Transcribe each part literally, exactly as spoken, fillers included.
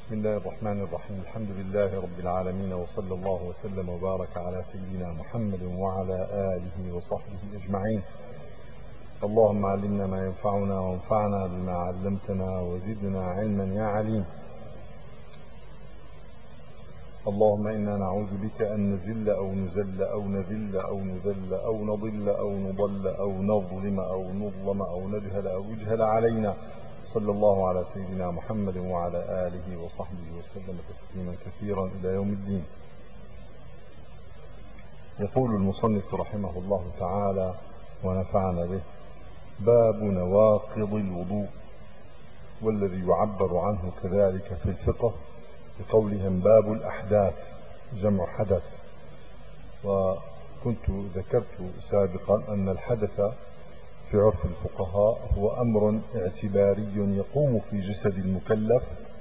بسم الله الرحمن الرحيم. الحمد لله رب العالمين، وصلى الله وسلم وبارك على سيدنا محمد وعلى آله وصحبه أجمعين. اللهم علمنا ما ينفعنا وانفعنا بما علمتنا وزدنا علما يا عليم. اللهم إنا نعوذ بك أن نزل أو نزل أو نذل أو نذل أو نضل أو نضل أو نظلم أو نظلم أو نجهل أو يجهل علينا. صلى الله على سيدنا محمد وعلى آله وصحبه وسلم تسليما كثيرا إلى يوم الدين. يقول المصنف رحمه الله تعالى ونفعنا به: باب نواقض الوضوء، والذي يعبر عنه كذلك في الفقه بقولهم باب الأحداث، جمع حدث. وكنت ذكرت سابقا أن الحدث في عرف الفقهاء هو أمر اعتباري يقوم في جسد المكلف،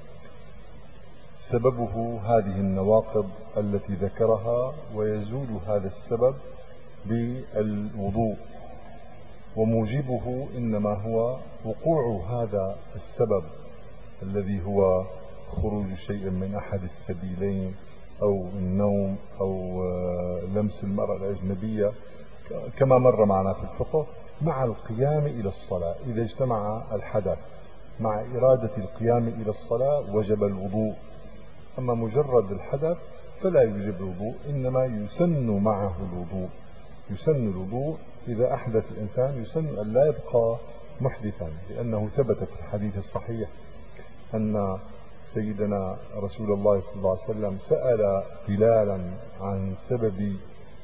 سببه هذه النواقض التي ذكرها، ويزول هذا السبب بالوضوء، وموجبه إنما هو وقوع هذا السبب الذي هو خروج شيء من أحد السبيلين أو النوم أو لمس المرأة الأجنبية كما مر معنا في الفقه، مع القيام إلى الصلاة. إذا اجتمع الحدث مع إرادة القيام إلى الصلاة وجب الوضوء. أما مجرد الحدث فلا يوجب الوضوء، إنما يسن معه الوضوء. يسن الوضوء إذا أحدث الإنسان، يسن أن لا يبقى محدثا، لأنه ثبت في الحديث الصحيح أن سيدنا رسول الله صلى الله عليه وسلم سأل بلالا عن سبب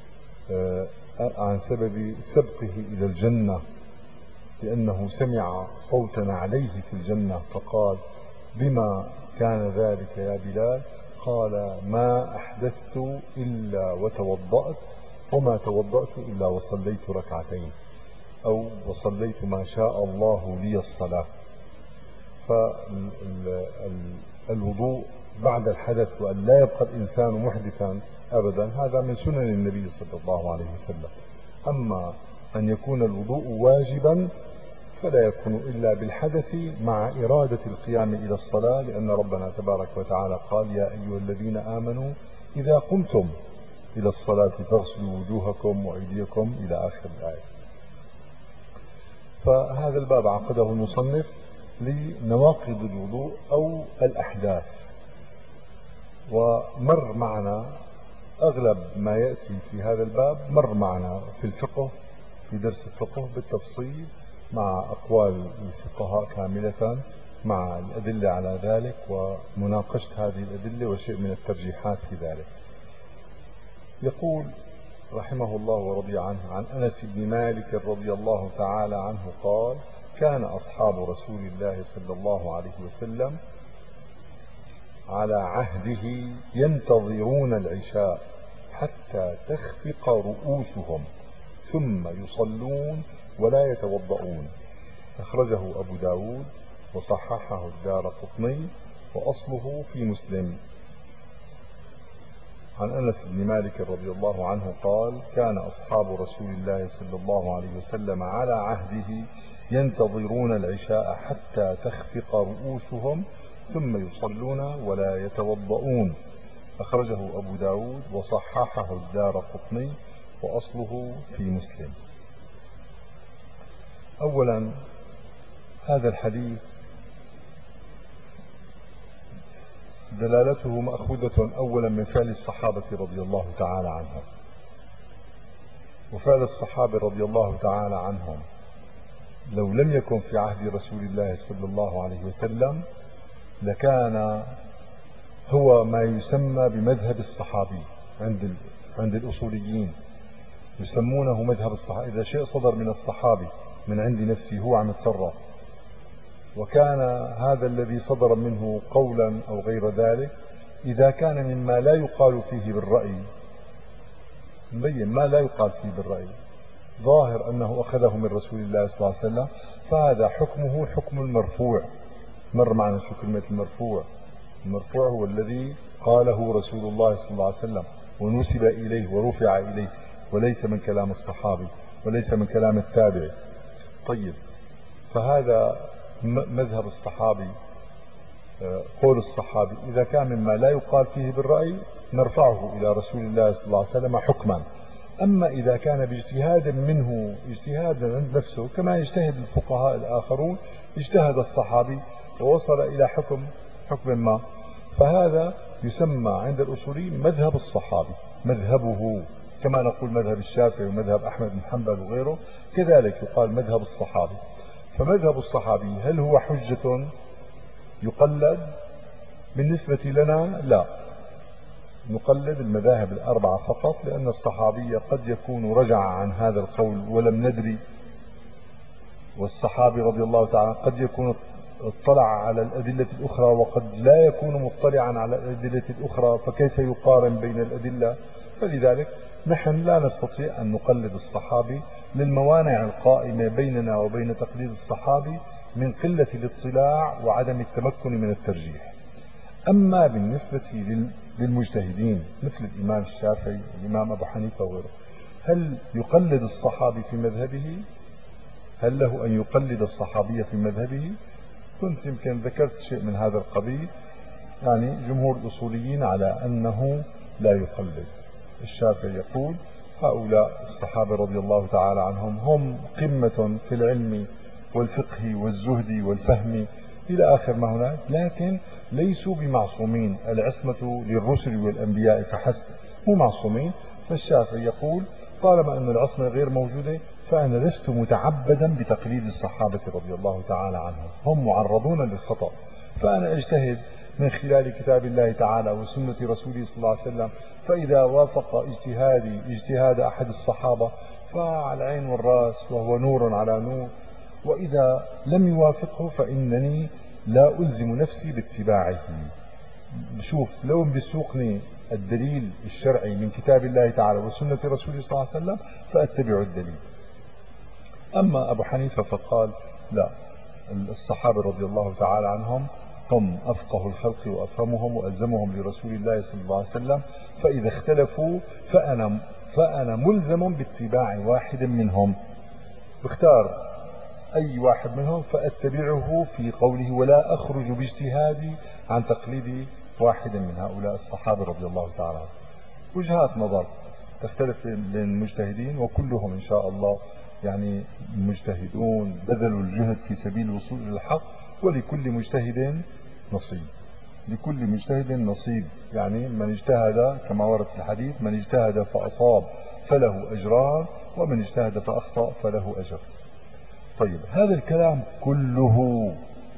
عن سبب سبقه إلى الجنة، لأنه سمع صوتا عليه في الجنة، فقال: بما كان ذلك يا بلال؟ قال: ما أحدثت إلا وتوضأت، وما توضأت إلا وصليت ركعتين، أو وصليت ما شاء الله لي الصلاة. فالوضوء بعد الحدث، وأن لا يبقى الإنسان محدثا أبدا، هذا من سنن النبي صلى الله عليه وسلم. أما أن يكون الوضوء واجبا فلا يكون إلا بالحدث مع إرادة القيام إلى الصلاة، لأن ربنا تبارك وتعالى قال: يا أيها الذين آمنوا إذا قمتم إلى الصلاة فاغسلوا وجوهكم وأيديكم إلى آخر الآية. فهذا الباب عقده المصنف لنواقض الوضوء أو الأحداث، ومر معنا أغلب ما يأتي في هذا الباب، مر معنا في الفقه، في درس الفقه بالتفصيل، مع أقوال الفقهاء كاملة، مع الأدلة على ذلك ومناقشة هذه الأدلة وشيء من الترجيحات في ذلك. يقول رحمه الله ورضي عنه: عن أنس بن مالك رضي الله تعالى عنه قال: كان أصحاب رسول الله صلى الله عليه وسلم على عهده ينتظرون العشاء حتى تخفق رؤوسهم ثم يصلون ولا يتوضؤون. أخرجه أبو داود وصححه الدارقطني وأصله في مسلم. عن أنس بن مالك رضي الله عنه قال: كان أصحاب رسول الله صلى الله عليه وسلم على عهده ينتظرون العشاء حتى تخفق رؤوسهم ثم يصلون ولا يتوضؤون. أخرجه أبو داود وصححه الدارقطني وأصله في مسلم. أولا، هذا الحديث دلالته مأخوذة أولا من فعل الصحابة رضي الله تعالى عنهم، وفعل الصحابة رضي الله تعالى عنهم لو لم يكن في عهد رسول الله صلى الله عليه وسلم لكان هو ما يسمى بمذهب الصحابي عند عند الأصوليين، يسمونه مذهب الصحابي. إذا شيء صدر من الصحابي من عند نفسه هو عم يتصرف، وكان هذا الذي صدر منه قولا أو غير ذلك، إذا كان مما لا يقال فيه بالرأي، مبين ما لا يقال فيه بالرأي، ظاهر أنه أخذه من رسول الله صلى الله عليه وسلم، فهذا حكمه حكم المرفوع. مر معنا شو كلمة المرفوع. المرفوع هو الذي قاله رسول الله صلى الله عليه وسلم ونسب إليه ورفع إليه، وليس من كلام الصحابي وليس من كلام التابع. طيب، فهذا مذهب الصحابي قول الصحابي إذا كان مما لا يقال فيه بالرأي نرفعه إلى رسول الله صلى الله عليه وسلم حكما. أما إذا كان باجتهاد منه، اجتهادا عند نفسه كما يجتهد الفقهاء الآخرون، اجتهد الصحابي ووصل إلى حكم حكم ما، فهذا يسمى عند الأصوليين مذهب الصحابي، مذهبه، كما نقول مذهب الشافعي ومذهب أحمد بن حنبل وغيره، كذلك يقال مذهب الصحابي. فمذهب الصحابي هل هو حجة يقلد؟ بالنسبة لنا لا، نقلد المذاهب الأربعة فقط، لأن الصحابي قد يكون رجع عن هذا القول ولم ندري، والصحابي رضي الله تعالى قد يكون اطلع على الأدلة الأخرى وقد لا يكون مطلعا على الأدلة الأخرى، فكيف يقارن بين الأدلة؟ فلذلك نحن لا نستطيع أن نقلد الصحابي للموانع القائمة بيننا وبين تقليد الصحابي من قلة الاطلاع وعدم التمكن من الترجيح. أما بالنسبة للمجتهدين مثل الإمام الشافعي والإمام أبو حنيفة وغيره، هل يقلد الصحابي في مذهبه؟ هل له أن يقلد الصحابية في مذهبه؟ كنت يمكن ذكرت شيء من هذا القبيل. يعني جمهور الأصوليين على أنه لا يقلد. الشافعي يقول هؤلاء الصحابة رضي الله تعالى عنهم هم قمة في العلم والفقه والزهد والفهم إلى آخر ما هناك، لكن ليسوا بمعصومين، العصمة للرسل والأنبياء فحسب، مو معصومين. فالشافعي يقول طالما أن العصمة غير موجودة فأنا لست متعبدا بتقليد الصحابة رضي الله تعالى عنهم، هم معرضون للخطأ، فأنا أجتهد من خلال كتاب الله تعالى وسنة رسوله صلى الله عليه وسلم، فإذا وافق اجتهادي اجتهاد أحد الصحابة فعلى العين والرأس وهو نور على نور، وإذا لم يوافقه فإنني لا ألزم نفسي باتباعه. شوف لو بيسوقني الدليل الشرعي من كتاب الله تعالى وسنة رسوله صلى الله عليه وسلم فأتبع الدليل. أما أبو حنيفة فقال لا، الصحابة رضي الله تعالى عنهم هم أفقه الخلق وأفهمهم وألزمهم لرسول الله صلى الله عليه وسلم، فإذا اختلفوا فأنا, فأنا ملزم باتباع واحد منهم، بختار أي واحد منهم فأتبعه في قوله ولا أخرج باجتهادي عن تقليد واحد من هؤلاء الصحابة رضي الله تعالى عنهم. وجهات نظر تختلف بين المجتهدين وكلهم إن شاء الله يعني مجتهدون بذلوا الجهد في سبيل الوصول إلى الحق، ولكل مجتهد نصيب، لكل مجتهد نصيب. يعني من اجتهد كما ورد في الحديث من اجتهد فأصاب فله أجران ومن اجتهد فأخطأ فله أجر. طيب هذا الكلام كله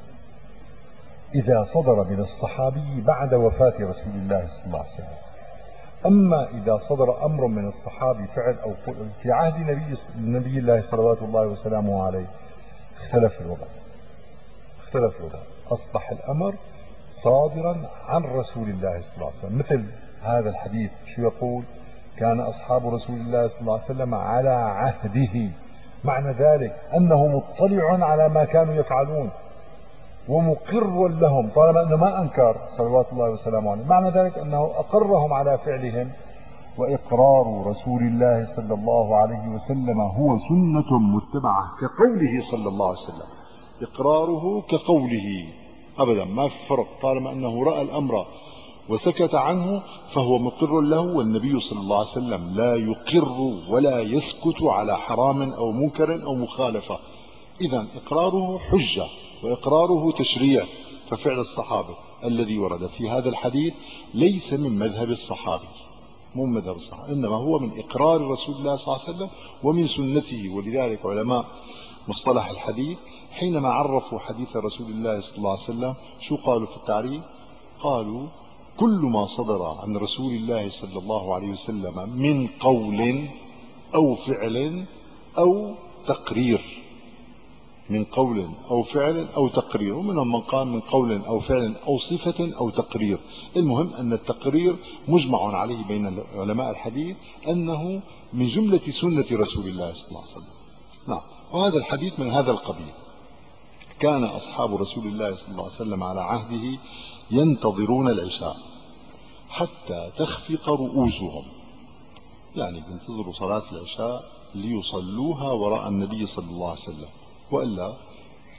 إذا صدر من الصحابي بعد وفاة رسول الله صلى الله عليه وسلم. أما إذا صدر أمر من الصحابي فعل أو قول في عهد نبي, نبي الله صلوات الله وسلامه عليه اختلف الوضع، اختلف الوضع أصبح الأمر صادرا عن رسول الله صلى الله عليه وسلم. مثل هذا الحديث شو يقول؟ كان أصحاب رسول الله صلى الله عليه وسلم على عهده، معنى ذلك أنه مطلع على ما كانوا يفعلون ومقر لهم طالما أنه ما أنكر صلوات الله وسلامه عليه، معنى ذلك أنه أقرهم على فعلهم. وإقرار رسول الله صلى الله عليه وسلم هو سنة متبعة كقوله صلى الله عليه وسلم، إقراره كقوله أبدا ما في فرق، طالما أنه رأى الأمر وسكت عنه فهو مقر له، والنبي صلى الله عليه وسلم لا يقر ولا يسكت على حرام أو منكر أو مخالفة. إذن إقراره حجة وإقراره تشريع. ففعل الصحابة الذي ورد في هذا الحديث ليس من مذهب الصحابي، مو من مذهب الصحابة، إنما هو من إقرار رسول الله صلى الله عليه وسلم ومن سنته. ولذلك علماء مصطلح الحديث حينما عرفوا حديث رسول الله صلى الله عليه وسلم شو قالوا في التعريف؟ قالوا كل ما صدر عن رسول الله صلى الله عليه وسلم من قول أو فعل أو تقرير، من قول أو فعل أو تقرير، ومنهم من قال من قول أو فعل أو صفة أو تقرير. المهم أن التقرير مجمع عليه بين علماء الحديث أنه من جملة سنة رسول الله صلى الله عليه وسلم. نعم، وهذا الحديث من هذا القبيل. كان أصحاب رسول الله صلى الله عليه وسلم على عهده ينتظرون العشاء حتى تخفق رؤوسهم، يعني ينتظروا صلاة العشاء ليصلوها وراء النبي صلى الله عليه وسلم، وإلا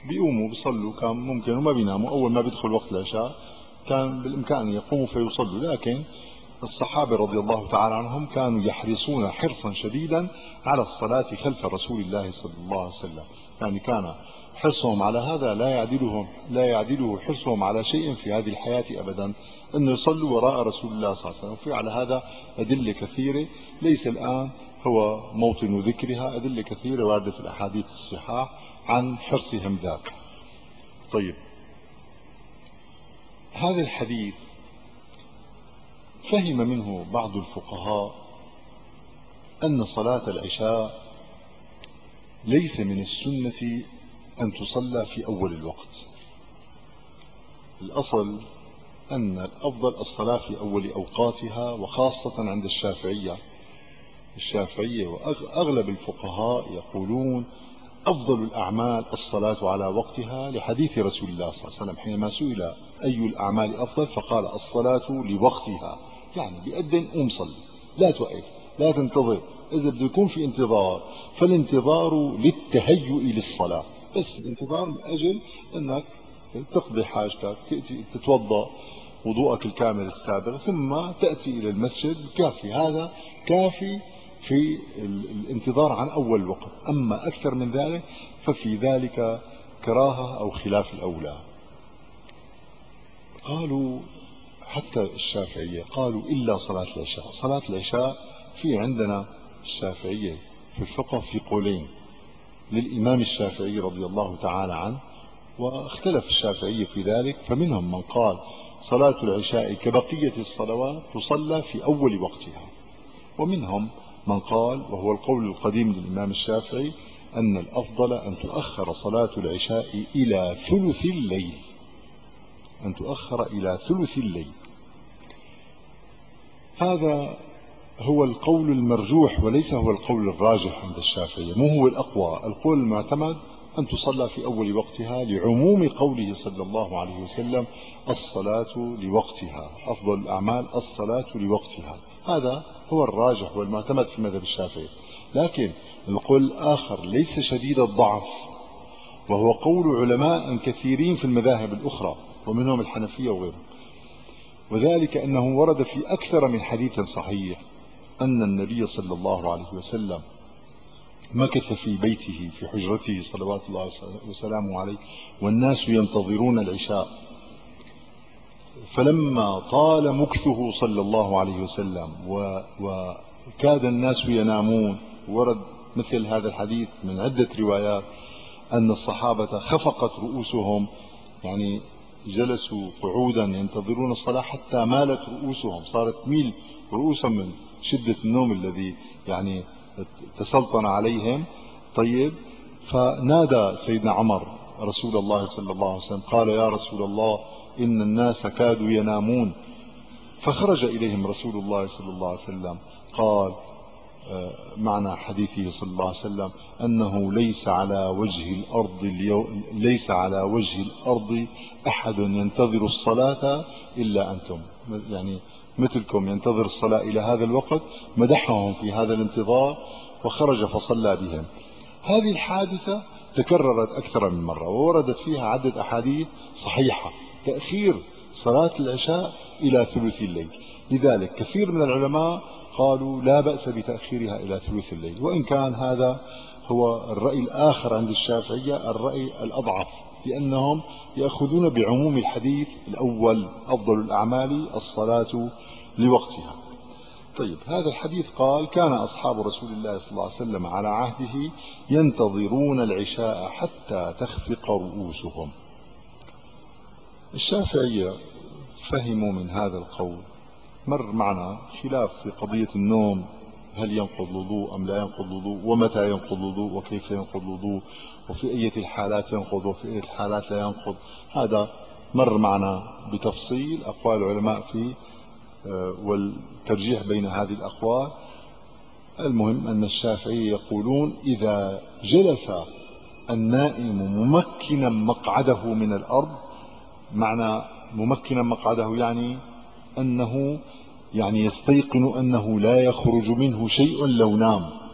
بيقوموا بيصلوا، كان ممكن وما بيناموا، أول ما بيدخل وقت العشاء كان بالإمكان أن يقوموا فيصلوا، لكن الصحابة رضي الله تعالى عنهم كانوا يحرصون حرصا شديدا على الصلاة خلف رسول الله صلى الله عليه وسلم. يعني كان حرصهم على هذا لا يعدلهم لا يعدله حرصهم على شيء في هذه الحياة أبدا، أنه يصلوا وراء رسول الله صلى الله عليه وسلم. وفي على هذا أدلة كثيرة، ليس الآن هو موطن ذكرها، أدلة كثيرة واردة في الأحاديث الصحاح عن حرصهم ذاك. طيب، هذا الحديث فهم منه بعض الفقهاء أن صلاة العشاء ليس من السنة أن تصلى في أول الوقت. الأصل أن الأفضل الصلاة في أول أوقاتها، وخاصة عند الشافعية الشافعية وأغلب الفقهاء يقولون أفضل الأعمال الصلاة على وقتها، لحديث رسول الله صلى الله عليه وسلم حينما سئل أي الأعمال أفضل فقال الصلاة لوقتها، يعني بأذن قوم صلي، لا توقف، لا تنتظر. إذا بده يكون في انتظار فالانتظار للتهيؤ للصلاة، بس الانتظار من أجل أنك تقضي حاجتك، تأتي تتوضأ وضوءك الكامل السابق ثم تأتي إلى المسجد، كافي، هذا كافي في الانتظار عن أول الوقت. أما أكثر من ذلك ففي ذلك كراهة أو خلاف الأولى. قالوا حتى الشافعية قالوا إلا صلاة العشاء. صلاة العشاء في عندنا الشافعية في الفقه في قولين للإمام الشافعي رضي الله تعالى عنه، واختلف الشافعية في ذلك، فمنهم من قال صلاة العشاء كبقية الصلوات تصلى في أول وقتها، ومنهم من قال، وهو القول القديم للإمام الشافعي، أن الأفضل أن تؤخر صلاة العشاء إلى ثلث الليل، أن تؤخر إلى ثلث الليل. هذا هو القول المرجوح وليس هو القول الراجح عند الشافعية، مو هو الأقوى. القول المعتمد أن تصلى في أول وقتها، لعموم قوله صلى الله عليه وسلم الصلاة لوقتها، أفضل الأعمال الصلاة لوقتها. هذا هو الراجح والمعتمد في مذهب الشافعي. لكن القول الآخر ليس شديد الضعف، وهو قول علماء كثيرين في المذاهب الأخرى ومنهم الحنفية وغيرهم، وذلك أنه ورد في أكثر من حديث صحيح أن النبي صلى الله عليه وسلم مكث في بيته في حجرته صلوات الله وسلامه عليه والناس ينتظرون العشاء، فلما طال مكثه صلى الله عليه وسلم وكاد الناس ينامون، ورد مثل هذا الحديث من عدة روايات أن الصحابة خفقت رؤوسهم، يعني جلسوا قعودا ينتظرون الصلاة حتى مالت رؤوسهم، صارت ميل رؤوسهم من شدة النوم الذي يعني تسلطن عليهم. طيب، فنادى سيدنا عمر رسول الله صلى الله عليه وسلم قال يا رسول الله إن الناس كادوا ينامون، فخرج إليهم رسول الله صلى الله عليه وسلم قال معنى حديثه صلى الله عليه وسلم أنه ليس على وجه الأرض اليوم ليس على وجه الأرض أحد ينتظر الصلاة إلا أنتم، يعني مثلكم ينتظر الصلاة إلى هذا الوقت. مدحهم في هذا الانتظار وخرج فصلى بهم. هذه الحادثة تكررت أكثر من مرة ووردت فيها عدة أحاديث صحيحة تأخير صلاة العشاء إلى ثلث الليل. لذلك كثير من العلماء قالوا لا بأس بتأخيرها إلى ثلث الليل، وإن كان هذا هو الرأي الآخر عند الشافعية، الرأي الأضعف، لأنهم يأخذون بعموم الحديث الأول أفضل الأعمال الصلاة لوقتها. طيب، هذا الحديث قال كان أصحاب رسول الله صلى الله عليه وسلم على عهده ينتظرون العشاء حتى تخفق رؤوسهم. الشافعية فهموا من هذا القول، مر معنا خلاف في قضية النوم، هل ينقض الوضوء أم لا ينقض الوضوء، ومتى ينقض الوضوء، وكيف ينقض الوضوء، وفي أي الحالات ينقض وفي أي الحالات لا ينقض. هذا مر معنا بتفصيل أقوال العلماء فيه والترجيح بين هذه الأقوال. المهم أن الشافعية يقولون إذا جلس النائم ممكنا مقعده من الأرض، معنى ممكنا مقعده يعني أنه يعني يستيقن أنه لا يخرج منه شيء لو نام،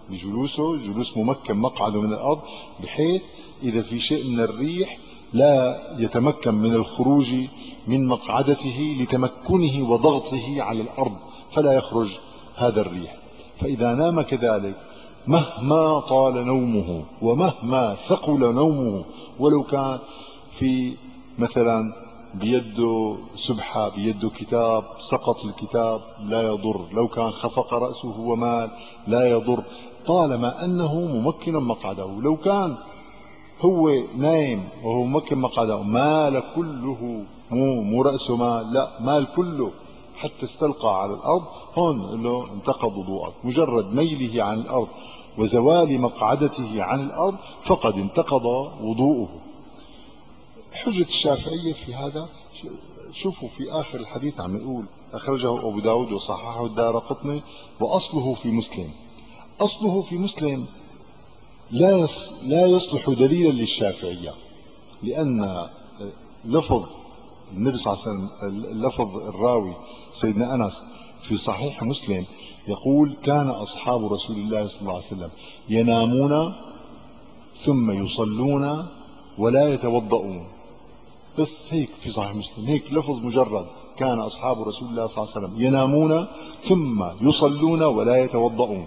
بجلوسه جلوس ممكن مقعده من الأرض، بحيث إذا في شيء من الريح لا يتمكن من الخروج من مقعدته لتمكنه وضغطه على الأرض فلا يخرج هذا الريح. فإذا نام كذلك مهما طال نومه ومهما ثقل نومه، ولو كان في مثلا بيده سبحة بيده كتاب سقط الكتاب لا يضر، لو كان خفق رأسه ومال لا يضر، طالما أنه ممكن مقعده. لو كان هو نايم وهو ممكن مقعده مال كله، مو مو رأسه مال، لا مال كله حتى استلقى على الأرض، هون له انتقض وضوءك. مجرد ميله عن الأرض وزوال مقعدته عن الأرض فقد انتقض وضوءه. حجة الشافعية في هذا، شوفوا في آخر الحديث عم يقول أخرجه أبو داود وصححه الدارقطني وأصله في مسلم. أصله في مسلم لا لا يصلح دليلا للشافعية، لأن لفظ النبي صلى الله عليه وسلم، لفظ الراوي سيدنا أنس في صحيح مسلم يقول كان أصحاب رسول الله صلى الله عليه وسلم ينامون ثم يصلون ولا يتوضؤون. بس هيك في صحيح مسلم، هيك لفظ مجرد، كان أصحاب رسول الله صلى الله عليه وسلم ينامون ثم يصلون ولا يتوضؤون.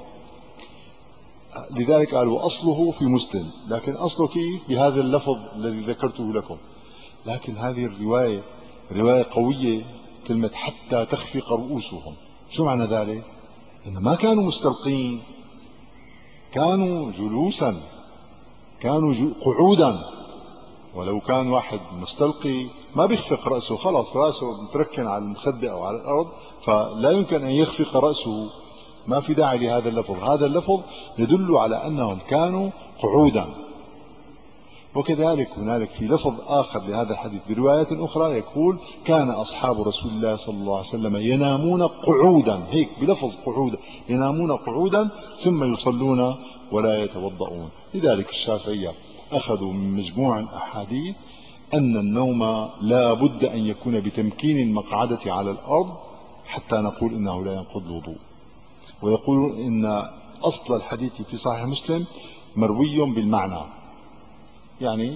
لذلك قال وأصله في مسلم، لكن أصله كيف؟ بهذا اللفظ الذي ذكرته لكم. لكن هذه الرواية رواية قوية، كلمة حتى تخفق رؤوسهم، شو معنى ذلك؟ إن ما كانوا مستلقين، كانوا جلوسا، كانوا قعودا. ولو كان واحد مستلقي ما بيخفق رأسه، خلاص رأسه متركن على المخدة أو على الأرض، فلا يمكن أن يخفق رأسه، ما في داعي لهذا اللفظ. هذا اللفظ يدل على أنهم كانوا قعودا. وكذلك هنالك في لفظ آخر لهذا الحديث بروايات أخرى يقول كان أصحاب رسول الله صلى الله عليه وسلم ينامون قعودا، هيك بلفظ قعودا، ينامون قعودا ثم يصلون ولا يتوضؤون. لذلك الشافعية أخذوا من مجموع الأحاديث أن النوم لا بد أن يكون بتمكين المقعدة على الأرض حتى نقول إنه لا ينقض الوضوء. ويقولون إن أصل الحديث في صحيح مسلم مروي بالمعنى، يعني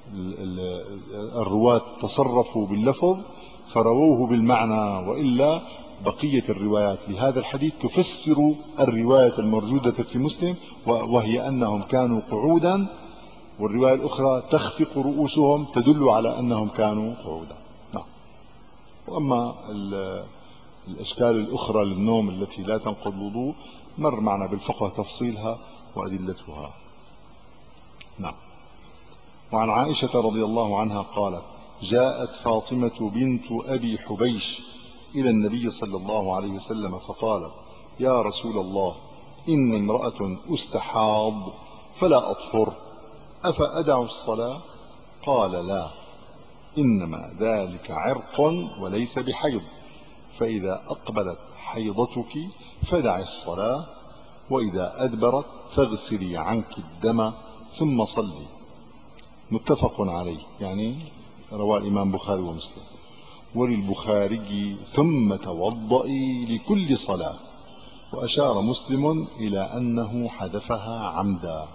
الرواة تصرفوا باللفظ فرووه بالمعنى، وإلا بقية الروايات لهذا الحديث تفسر الرواية الموجودة في مسلم، وهي أنهم كانوا قعودا، والرواية الأخرى تخفق رؤوسهم تدل على أنهم كانوا قعودا. نعم. وأما الأشكال الأخرى للنوم التي لا تنقض الوضوء مر معنا بالفقه تفصيلها وأدلتها. نعم. وعن عائشة رضي الله عنها قالت جاءت فاطمة بنت أبي حبيش إلى النبي صلى الله عليه وسلم فقالت يا رسول الله إني امرأة أستحاض فلا أطهر أفأدع الصلاة؟ قال لا، إنما ذلك عرق وليس بحيض، فإذا أقبلت حيضتك فدعي الصلاة، وإذا أدبرت فاغسلي عنك الدم ثم صلي. متفق عليه، يعني رواه الإمام بخاري ومسلم. وللبخاري ثم توضئي لكل صلاة، وأشار مسلم إلى أنه حذفها عمدا.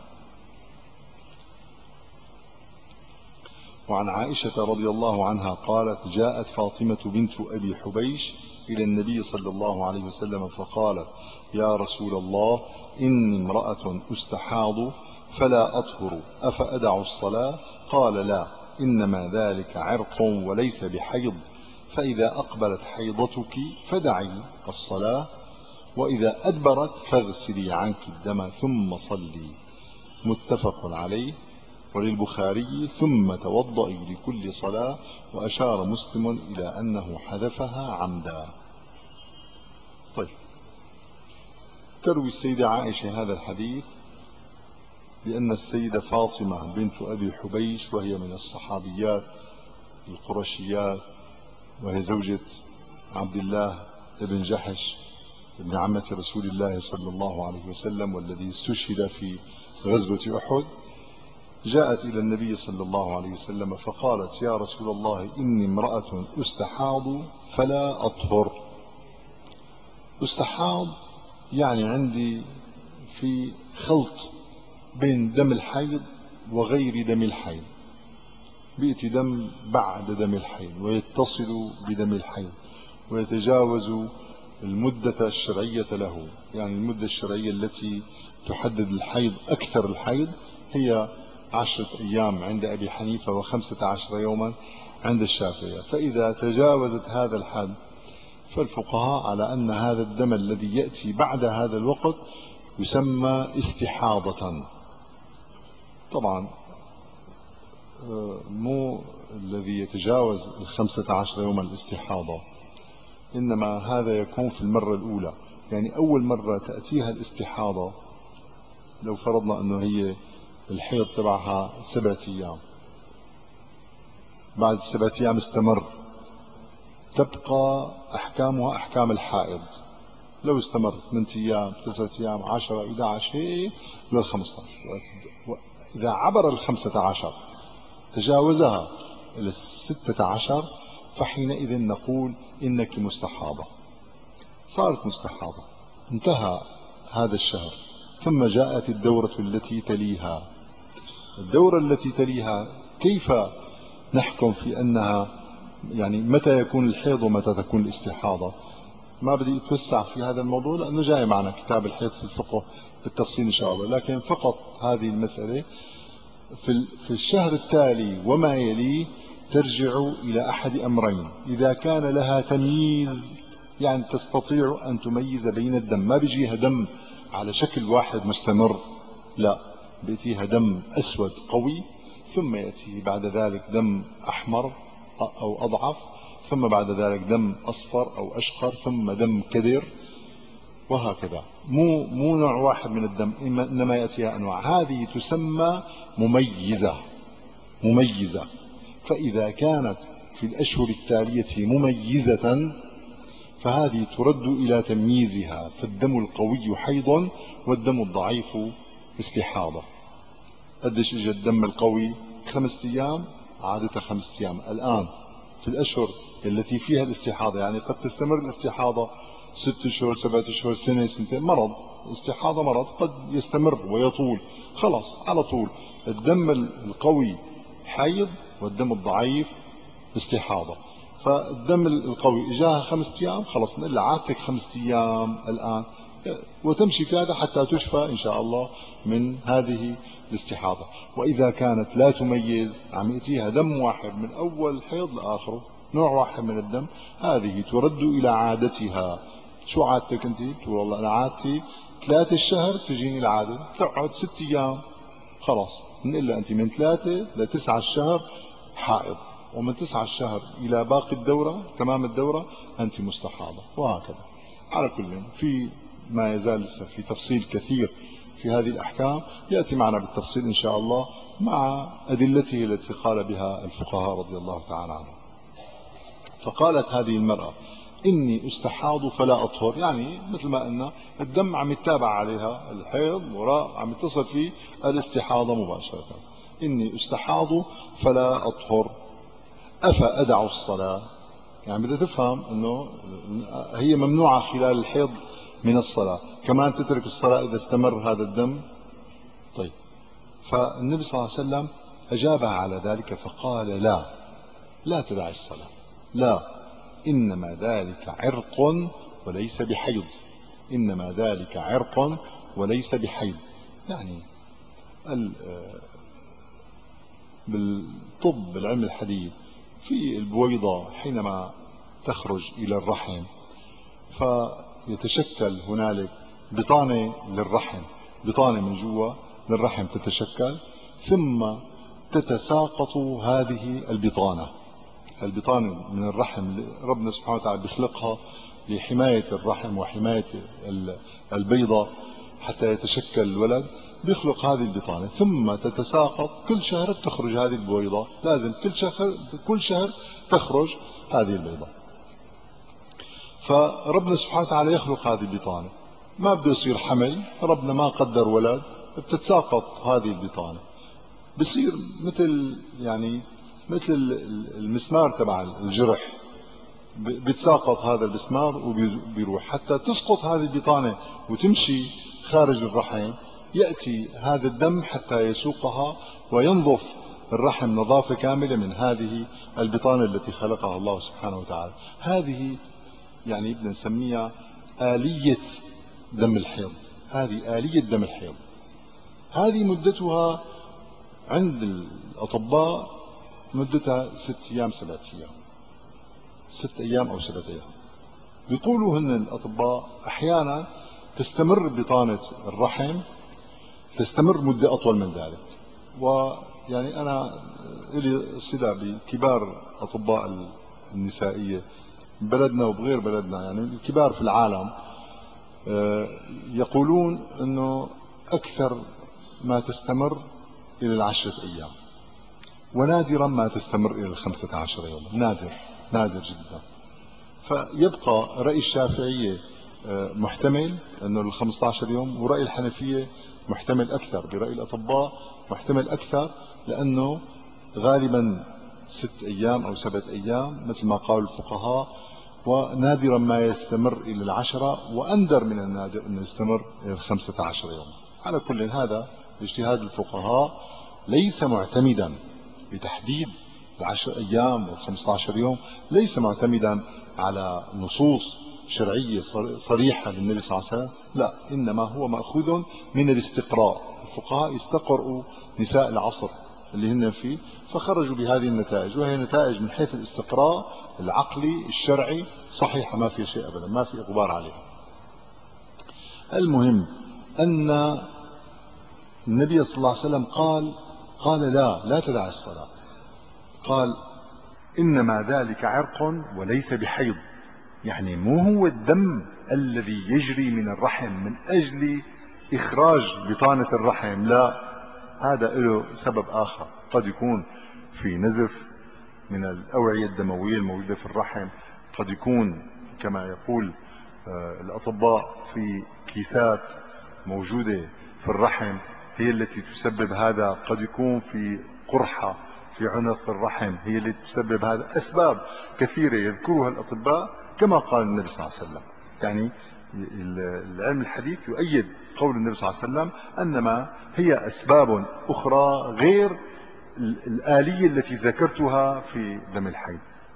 وعن عائشة رضي الله عنها قالت جاءت فاطمة بنت أبي حبيش إلى النبي صلى الله عليه وسلم فقالت يا رسول الله إني امرأة أستحاض فلا أطهر أفأدع الصلاة؟ قال لا، إنما ذلك عرق وليس بحيض، فإذا أقبلت حيضتك فدعي الصلاة، وإذا أدبرت فاغسلي عنك الدم ثم صلي. متفق عليه. وللبخاري ثم توضئي لكل صلاة، وأشار مسلم إلى أنه حذفها عمدا. طيب، تروي السيدة عائشة هذا الحديث لأن السيدة فاطمة بنت أبي حبيش، وهي من الصحابيات القرشيات، وهي زوجة عبد الله بن جحش ابن عمة رسول الله صلى الله عليه وسلم، والذي استشهد في غزوة أحد، جاءت إلى النبي صلى الله عليه وسلم فقالت يا رسول الله إني امرأة أستحاض فلا أطهر. أستحاض يعني عندي في خلط بين دم الحيض وغير دم الحيض، بيأتي دم بعد دم الحيض ويتصل بدم الحيض ويتجاوز المدة الشرعية له. يعني المدة الشرعية التي تحدد الحيض أكثر الحيض هي عشرة أيام عند أبي حنيفة وخمسة عشر يوما عند الشافعية. فإذا تجاوزت هذا الحد فالفقهاء على أن هذا الدم الذي يأتي بعد هذا الوقت يسمى استحاضة. طبعا مو الذي يتجاوز الخمسة عشر يوما الاستحاضة، إنما هذا يكون في المرة الأولى. يعني أول مرة تأتيها الاستحاضة، لو فرضنا أنه هي الحيض تبعها سبعة أيام، بعد السبعة أيام استمر، تبقى أحكامها أحكام الحائض. لو استمر ثمانية أيام، تسعة أيام، عشرة، إحدى عشر، هي للخمسة عشر. إذا عبر الخمسة عشر تجاوزها إلى الستة عشر فحينئذ نقول إنك مستحاضة. صارت مستحاضة، انتهى هذا الشهر، ثم جاءت الدورة التي تليها. الدورة التي تليها كيف نحكم في أنها، يعني متى يكون الحيض ومتى تكون الاستحاضة؟ ما بدي أتوسع في هذا الموضوع لأنه جاي معنا كتاب الحيض في الفقه بالتفصيل إن شاء الله، لكن فقط هذه المسألة في في الشهر التالي وما يليه ترجع إلى أحد أمرين. إذا كان لها تمييز، يعني تستطيع أن تميز بين الدم، ما بيجيها دم على شكل واحد مستمر، لا، بيأتيها دم أسود قوي، ثم يأتيه بعد ذلك دم أحمر أو أضعف، ثم بعد ذلك دم أصفر أو أشقر، ثم دم كدر، وهكذا. مو مو نوع واحد من الدم، إنما يأتيها أنواع. هذه تسمى مميزة. مميزة. فإذا كانت في الأشهر التالية مميزة فهذه ترد إلى تمييزها، فالدم القوي حيض والدم الضعيف استحاضة. قديش اجى الدم القوي؟ خمسة أيام، عادة خمسة أيام. الآن في الأشهر التي فيها الاستحاضة، يعني قد تستمر الاستحاضة ست أشهر، سبعة أشهر، سنة، سنتين، مرض. الاستحاضة مرض قد يستمر ويطول، خلاص على طول الدم القوي حيض والدم الضعيف استحاضة. فالدم القوي اجاها خمسة ايام، خلص نقول لها عادتك خمسة ايام الان، وتمشي في هذا حتى تشفى ان شاء الله من هذه الاستحاضة. واذا كانت لا تميز، عم ياتيها دم واحد من اول حيض لاخره، نوع واحد من الدم، هذه ترد الى عادتها. شو عادتك انت؟ تقول والله انا عادتي ثلاثة الشهر تجيني العادة، تقعد ست ايام، خلاص نقول لها انت من ثلاثة لتسعة الشهر حائض، ومن تسعة الشهر إلى باقي الدورة، تمام الدورة، أنت مستحاضة، وهكذا. على كل، في ما يزال لسه في تفصيل كثير في هذه الأحكام، يأتي معنا بالتفصيل إن شاء الله مع أدلته التي قال بها الفقهاء رضي الله تعالى عنهم. فقالت هذه المرأة إني أستحاض فلا أطهر، يعني مثل ما قلنا الدم عم يتابع عليها الحيض، وراء عم يتصل فيه الاستحاضة مباشرة. إني أستحاض فلا أطهر أفأدع الصلاة؟ يعني بدها تفهم أنه هي ممنوعة خلال الحيض من الصلاة، كمان تترك الصلاة إذا استمر هذا الدم؟ طيب، فالنبي صلى الله عليه وسلم أجابها على ذلك فقال لا، لا تدع الصلاة، لا، إنما ذلك عرق وليس بحيض، إنما ذلك عرق وليس بحيض. يعني بالطب، بالعلم الحديث، في البويضة حينما تخرج إلى الرحم فيتشكل هنالك بطانة للرحم، بطانة من جوا للرحم تتشكل، ثم تتساقط هذه البطانة. البطانة من الرحم ربنا سبحانه وتعالى بيخلقها لحماية الرحم وحماية البيضة حتى يتشكل الولد، بيخلق هذه البطانة ثم تتساقط. كل شهر تخرج هذه البويضة، لازم كل شهر كل شهر تخرج هذه البيضة. فربنا سبحانه وتعالى يخلق هذه البطانة، ما بده يصير حمل، ربنا ما قدر ولد، بتتساقط هذه البطانة، بصير مثل يعني مثل المسمار تبع الجرح، بيتساقط هذا المسمار وبيروح حتى تسقط هذه البطانة وتمشي خارج الرحم يأتي هذا الدم حتى يسوقها وينظف الرحم نظافة كاملة من هذه البطانة التي خلقها الله سبحانه وتعالى. هذه يعني بدنا نسميها آلية دم الحيض. هذه آلية دم الحيض. هذه مدتها عند الأطباء مدتها ست أيام سبعة أيام ست أيام أو سبعة أيام. بيقولوا هن الأطباء أحيانا تستمر بطانة الرحم تستمر مدة أطول من ذلك. ويعني أنا لي صلة بكبار أطباء النسائية ببلدنا وبغير بلدنا، يعني الكبار في العالم، يقولون أنه أكثر ما تستمر إلى العشرة أيام، ونادرا ما تستمر إلى الخمسة عشر يوم. نادر نادر جدا. فيبقى رأي الشافعية محتمل أنه الخمسة عشر يوم، ورأي الحنفية محتمل أكثر، برأي الأطباء محتمل أكثر، لأنه غالبا ست أيام أو سبعة أيام مثل ما قال الفقهاء، ونادرا ما يستمر إلى العشرة، وأندر من النادر أنه يستمر إلى الخمسة عشر يوم. على كل هذا اجتهاد الفقهاء ليس معتمدا بتحديد العشر أيام والخمسة عشر يوم، ليس معتمدا على نصوص شرعية صريحة للنبي صلى الله عليه وسلم، لا، إنما هو مأخوذ من الاستقراء. الفقهاء استقرأوا نساء العصر اللي هن فيه فخرجوا بهذه النتائج، وهي نتائج من حيث الاستقراء العقلي الشرعي صحيحة، ما في شيء أبدا، ما في غبار عليها. المهم أن النبي صلى الله عليه وسلم قال قال لا لا تدع الصلاة. قال إنما ذلك عرق وليس بحيض، يعني مو هو الدم الذي يجري من الرحم من أجل إخراج بطانة الرحم، لا، هذا له سبب آخر. قد يكون في نزف من الأوعية الدموية الموجودة في الرحم، قد يكون كما يقول الأطباء في كيسات موجودة في الرحم هي التي تسبب هذا، قد يكون في قرحة في عنق الرحم هي التي تسبب هذا. أسباب كثيرة يذكرها الأطباء كما قال النبي صلى الله عليه وسلم. يعني العلم الحديث يؤيد قول النبي صلى الله عليه وسلم أنما هي أسباب أخرى غير الآلية التي ذكرتها في دم الحيض.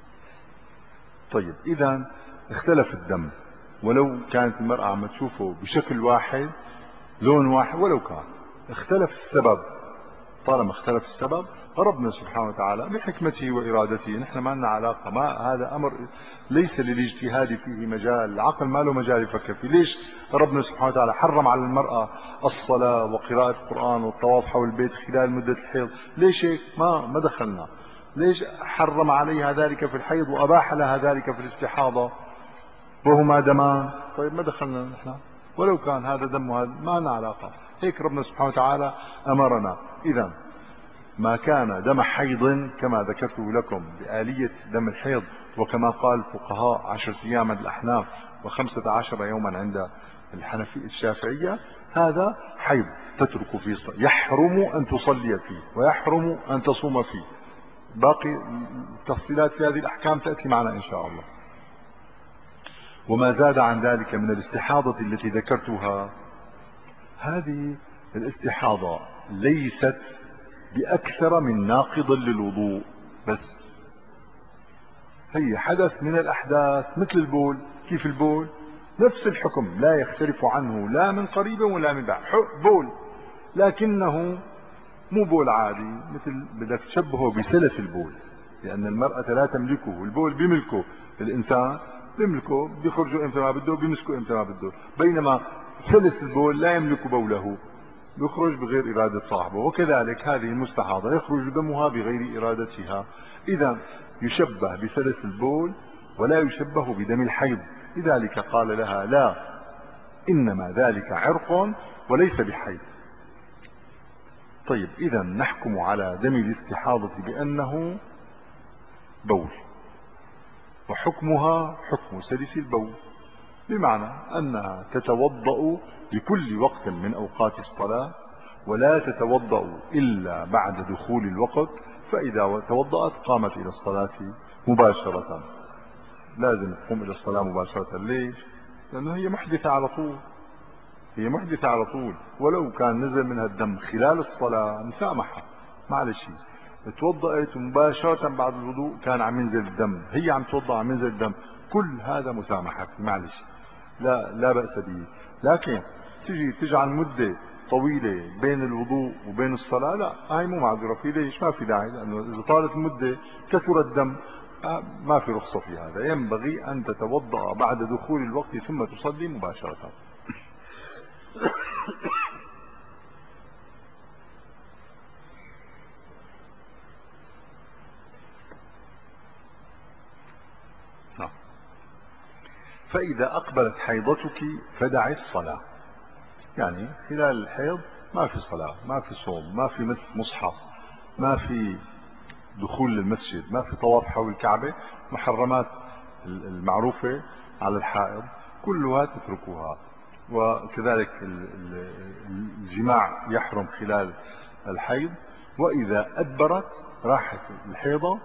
طيب، إذا اختلف الدم، ولو كانت المرأة عم تشوفه بشكل واحد لون واحد، ولو كان اختلف السبب، طالما اختلف السبب ربنا سبحانه وتعالى بحكمته وإرادته، نحن ما لنا علاقة، ما هذا أمر ليس للاجتهاد فيه مجال، العقل ما له مجال يفكر فيه. ليش ربنا سبحانه وتعالى حرم على المرأة الصلاة وقراءة القرآن والطواف حول البيت خلال مدة الحيض؟ ليش هيك؟ ما ما دخلنا. ليش حرم عليها ذلك في الحيض وأباح لها ذلك في الاستحاضة وهما دمان؟ طيب ما دخلنا نحن، ولو كان هذا دم وهذا ما لنا علاقة. هيك ربنا سبحانه وتعالى أمرنا. إذا ما كان دم حيض كما ذكرته لكم بآلية دم الحيض، وكما قال الفقهاء عشرة أيام عند الأحناف وخمسة عشر يوما عند الحنفي الشافعية، هذا حيض تترك فيه الصلاة، يحرم أن تصلي فيه ويحرم أن تصوم فيه. باقي التفصيلات في هذه الأحكام تأتي معنا إن شاء الله. وما زاد عن ذلك من الاستحاضة التي ذكرتها، هذه الاستحاضة ليست بأكثر من ناقض للوضوء، بس هي حدث من الأحداث مثل البول. كيف البول؟ نفس الحكم لا يختلف عنه لا من قريب ولا من بعيد، بول، لكنه مو بول عادي، مثل بدك تشبهه بسلس البول، لأن المرأة لا تملكه، البول بيملكه الإنسان، بيملكه بيخرجه إمتى ما بده، بيمسكه إمتى ما بده، بينما سلس البول لا يملك بوله، يخرج بغير إرادة صاحبه. وكذلك هذه المستحاضة يخرج دمها بغير إرادتها، إذا يشبه بسلس البول ولا يشبه بدم الحيض. لذلك قال لها لا، إنما ذلك عرق وليس بحيض. طيب، إذا نحكم على دم الاستحاضة بأنه بول، وحكمها حكم سلس البول، بمعنى أنها تتوضأ بكل وقت من أوقات الصلاة، ولا تتوضأ إلا بعد دخول الوقت، فإذا توضأت قامت إلى الصلاة مباشرة. لازم تقوم إلى الصلاة مباشرة. ليش؟ لأنه هي محدثة على طول، هي محدثة على طول، ولو كان نزل منها الدم خلال الصلاة مسامحة، معلش. توضأت مباشرة بعد الوضوء كان عم ينزل الدم، هي عم توضأ عم ينزل الدم، كل هذا مسامحة، معلش، لا لا بأس به. لكن تجي تجعل مدة طويلة بين الوضوء وبين الصلاة، لا، هاي مو معذورة في. ليش؟ ما في داعي، لأنه إذا طالت المدة كثر الدم، ما في رخصة في هذا. ينبغي أن تتوضأ بعد دخول الوقت ثم تصلي مباشرة. فإذا أقبلت حيضتك فدعي الصلاة. يعني خلال الحيض ما في صلاة، ما في صوم، ما في مس مصحف، ما في دخول للمسجد، ما في طواف حول الكعبة، محرمات المعروفة على الحائض كلها تتركوها. وكذلك الجماع يحرم خلال الحيض. وإذا أدبرت راحت الحيضة،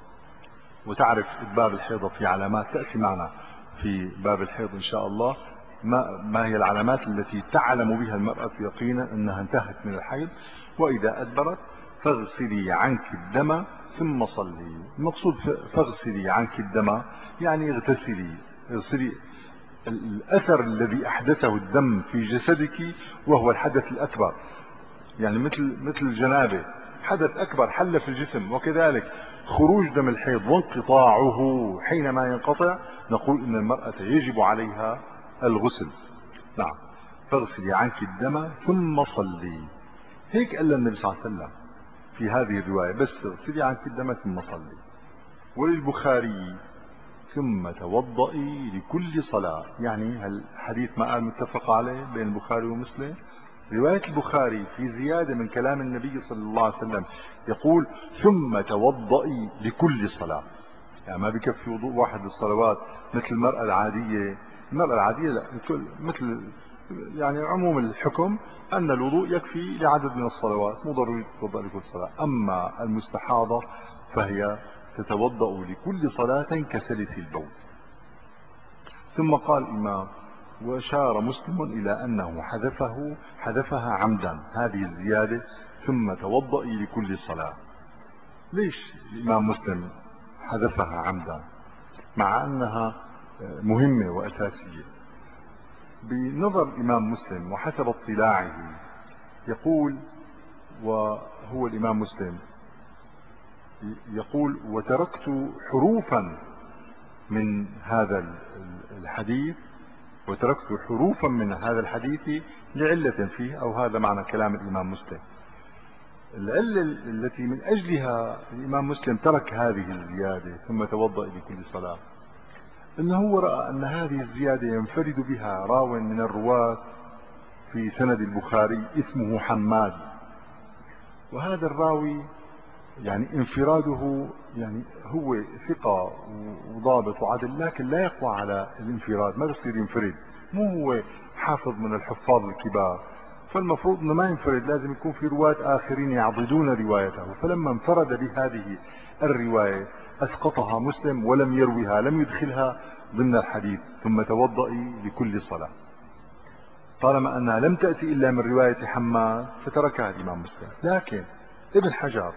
وتعرف إدبار الحيضة في علامات تأتي معنا في باب الحيض إن شاء الله. ما, ما هي العلامات التي تعلم بها المرأة يقينا أنها انتهت من الحيض؟ وإذا أدبرت فاغسلي عنك الدم ثم صلي. المقصود فاغسلي عنك الدم يعني اغتسلي، اغسلي الأثر الذي أحدثه الدم في جسدك، وهو الحدث الأكبر. يعني مثل مثل الجنابة، حدث أكبر حل في الجسم. وكذلك خروج دم الحيض وانقطاعه، حينما ينقطع نقول إن المرأة يجب عليها الغسل. نعم، فاغسلي عنك الدم ثم صلي. هيك قال النبي صلى الله عليه وسلم في هذه الرواية، بس اغسلي عنك الدم ثم صلي. وللبخاري ثم توضئي لكل صلاة. يعني الحديث ما قال متفق عليه بين البخاري ومسلم. رواية البخاري في زيادة من كلام النبي صلى الله عليه وسلم، يقول ثم توضئي لكل صلاة. يعني ما بكفي وضوء واحد للصلوات مثل المرأة العادية. المرأة العادية لا، الكل مثل، يعني عموم الحكم أن الوضوء يكفي لعدد من الصلوات، مو ضروري تتوضأ لكل صلاة. أما المستحاضة فهي تتوضأ لكل صلاة كسلس البول. ثم قال الإمام: وأشار مسلم إلى أنه حذفه حذفها عمدا، هذه الزيادة ثم توضئي لكل صلاة. ليش الإمام مسلم حذفها عمدا مع أنها مهمة وأساسية؟ بنظر الإمام مسلم وحسب اطلاعه يقول، وهو الإمام مسلم يقول: وتركت حروفا من هذا الحديث وتركت حروفا من هذا الحديث لعلة فيه، أو هذا معنى كلام الإمام مسلم. العلة التي من أجلها الإمام مسلم ترك هذه الزيادة ثم توضأ لكل صلاة، أنه هو رأى أن هذه الزيادة ينفرد بها راو من الرواة في سند البخاري اسمه حماد، وهذا الراوي يعني انفراده، يعني هو ثقة وضابط وعدل، لكن لا يقوى على الانفراد، ما بصير ينفرد، مو هو حافظ من الحفاظ الكبار، فالمفروض انه ما ينفرد، لازم يكون في رواة آخرين يعضدون روايته. فلما انفرد بهذه الرواية أسقطها مسلم ولم يروها، لم يدخلها ضمن الحديث ثم توضئي لكل صلاة، طالما أنها لم تأتي إلا من رواية حماد فتركها الإمام مسلم. لكن ابن حجر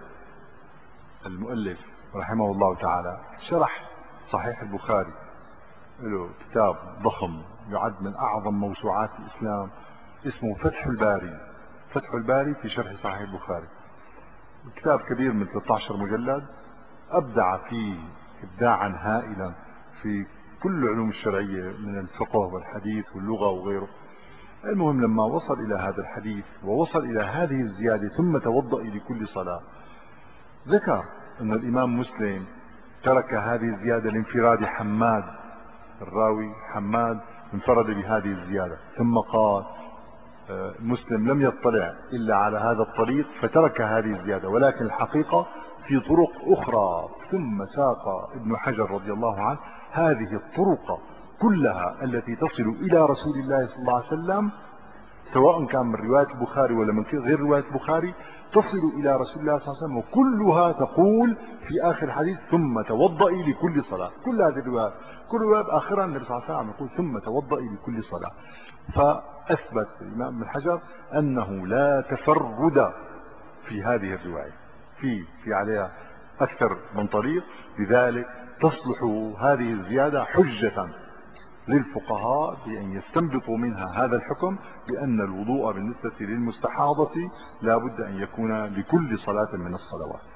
المؤلف رحمه الله تعالى شرح صحيح البخاري، له كتاب ضخم يعد من أعظم موسوعات الإسلام اسمه فتح الباري. فتح الباري في شرح صحيح البخاري، كتاب كبير من ثلاثة عشر مجلد، أبدع فيه إبداعا هائلا في كل العلوم الشرعية من الفقه والحديث واللغة وغيره. المهم لما وصل إلى هذا الحديث ووصل إلى هذه الزيادة ثم توضئي لكل صلاة، ذكر أن الإمام مسلم ترك هذه الزيادة لانفراد حماد، الراوي حماد انفرد بهذه الزيادة، ثم قال مسلم لم يطلع إلا على هذا الطريق فترك هذه الزيادة، ولكن الحقيقة في طرق أخرى. ثم ساق ابن حجر رضي الله عنه هذه الطرق كلها التي تصل إلى رسول الله صلى الله عليه وسلم، سواء كان من رواية البخاري ولا من غير رواية البخاري، تصل إلى رسول الله صلى الله عليه وسلم، وكلها تقول في آخر الحديث ثم توضئي لكل صلاة. كل هذه الروايات، كل رواية بآخرها النبي صلى الله عليه وسلم يقول ثم توضئي لكل صلاة. فأثبت الإمام ابن حجر أنه لا تفرد في هذه الرواية، في في عليها أكثر من طريق، لذلك تصلح هذه الزيادة حجة للفقهاء بأن يستنبطوا منها هذا الحكم بأن الوضوء بالنسبة للمستحاضة لا بد أن يكون لكل صلاة من الصلوات.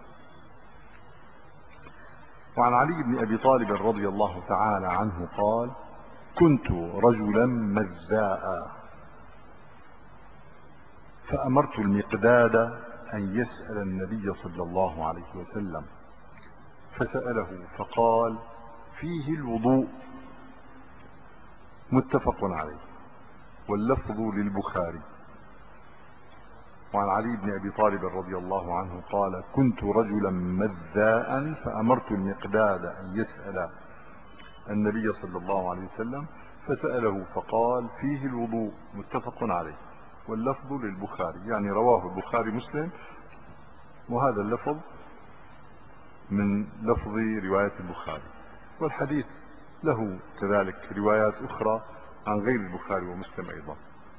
وعن علي بن أبي طالب رضي الله تعالى عنه قال: كنت رجلا مذاء فأمرت المقداد أن يسأل النبي صلى الله عليه وسلم، فسأله فقال: فيه الوضوء، متفق عليه، واللفظ للبخاري. وعن علي بن أبي طالب رضي الله عنه قال: كنت رجلا مذاء فأمرت المقداد أن يسأل النبي صلى الله عليه وسلم، فسأله فقال: فيه الوضوء، متفق عليه، واللفظ للبخاري، يعني رواه البخاري مسلم، وهذا اللفظ من لفظ رواية البخاري، والحديث له كذلك روايات أخرى عن غير البخاري ومسلم أيضا.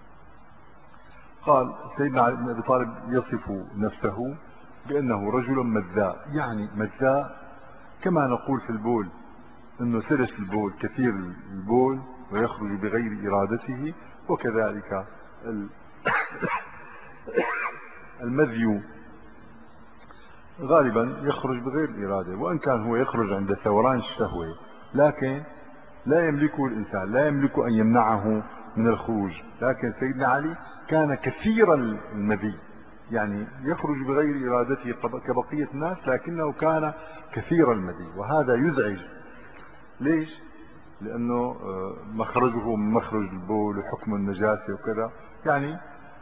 قال سيدنا علي بن أبي طالب يصف نفسه بأنه رجل مذاء، يعني مذاء كما نقول في البول أنه سلس البول، كثير البول ويخرج بغير إرادته، وكذلك المذي غالبا يخرج بغير إرادة، وإن كان هو يخرج عند ثوران الشهوة، لكن لا يملكه الإنسان، لا يملك أن يمنعه من الخروج. لكن سيدنا علي كان كثير المذي، يعني يخرج بغير إرادته كبقية الناس، لكنه كان كثير المذي، وهذا يزعج. ليش؟ لأنه مخرجه من مخرج البول وحكم النجاسة وكذا، يعني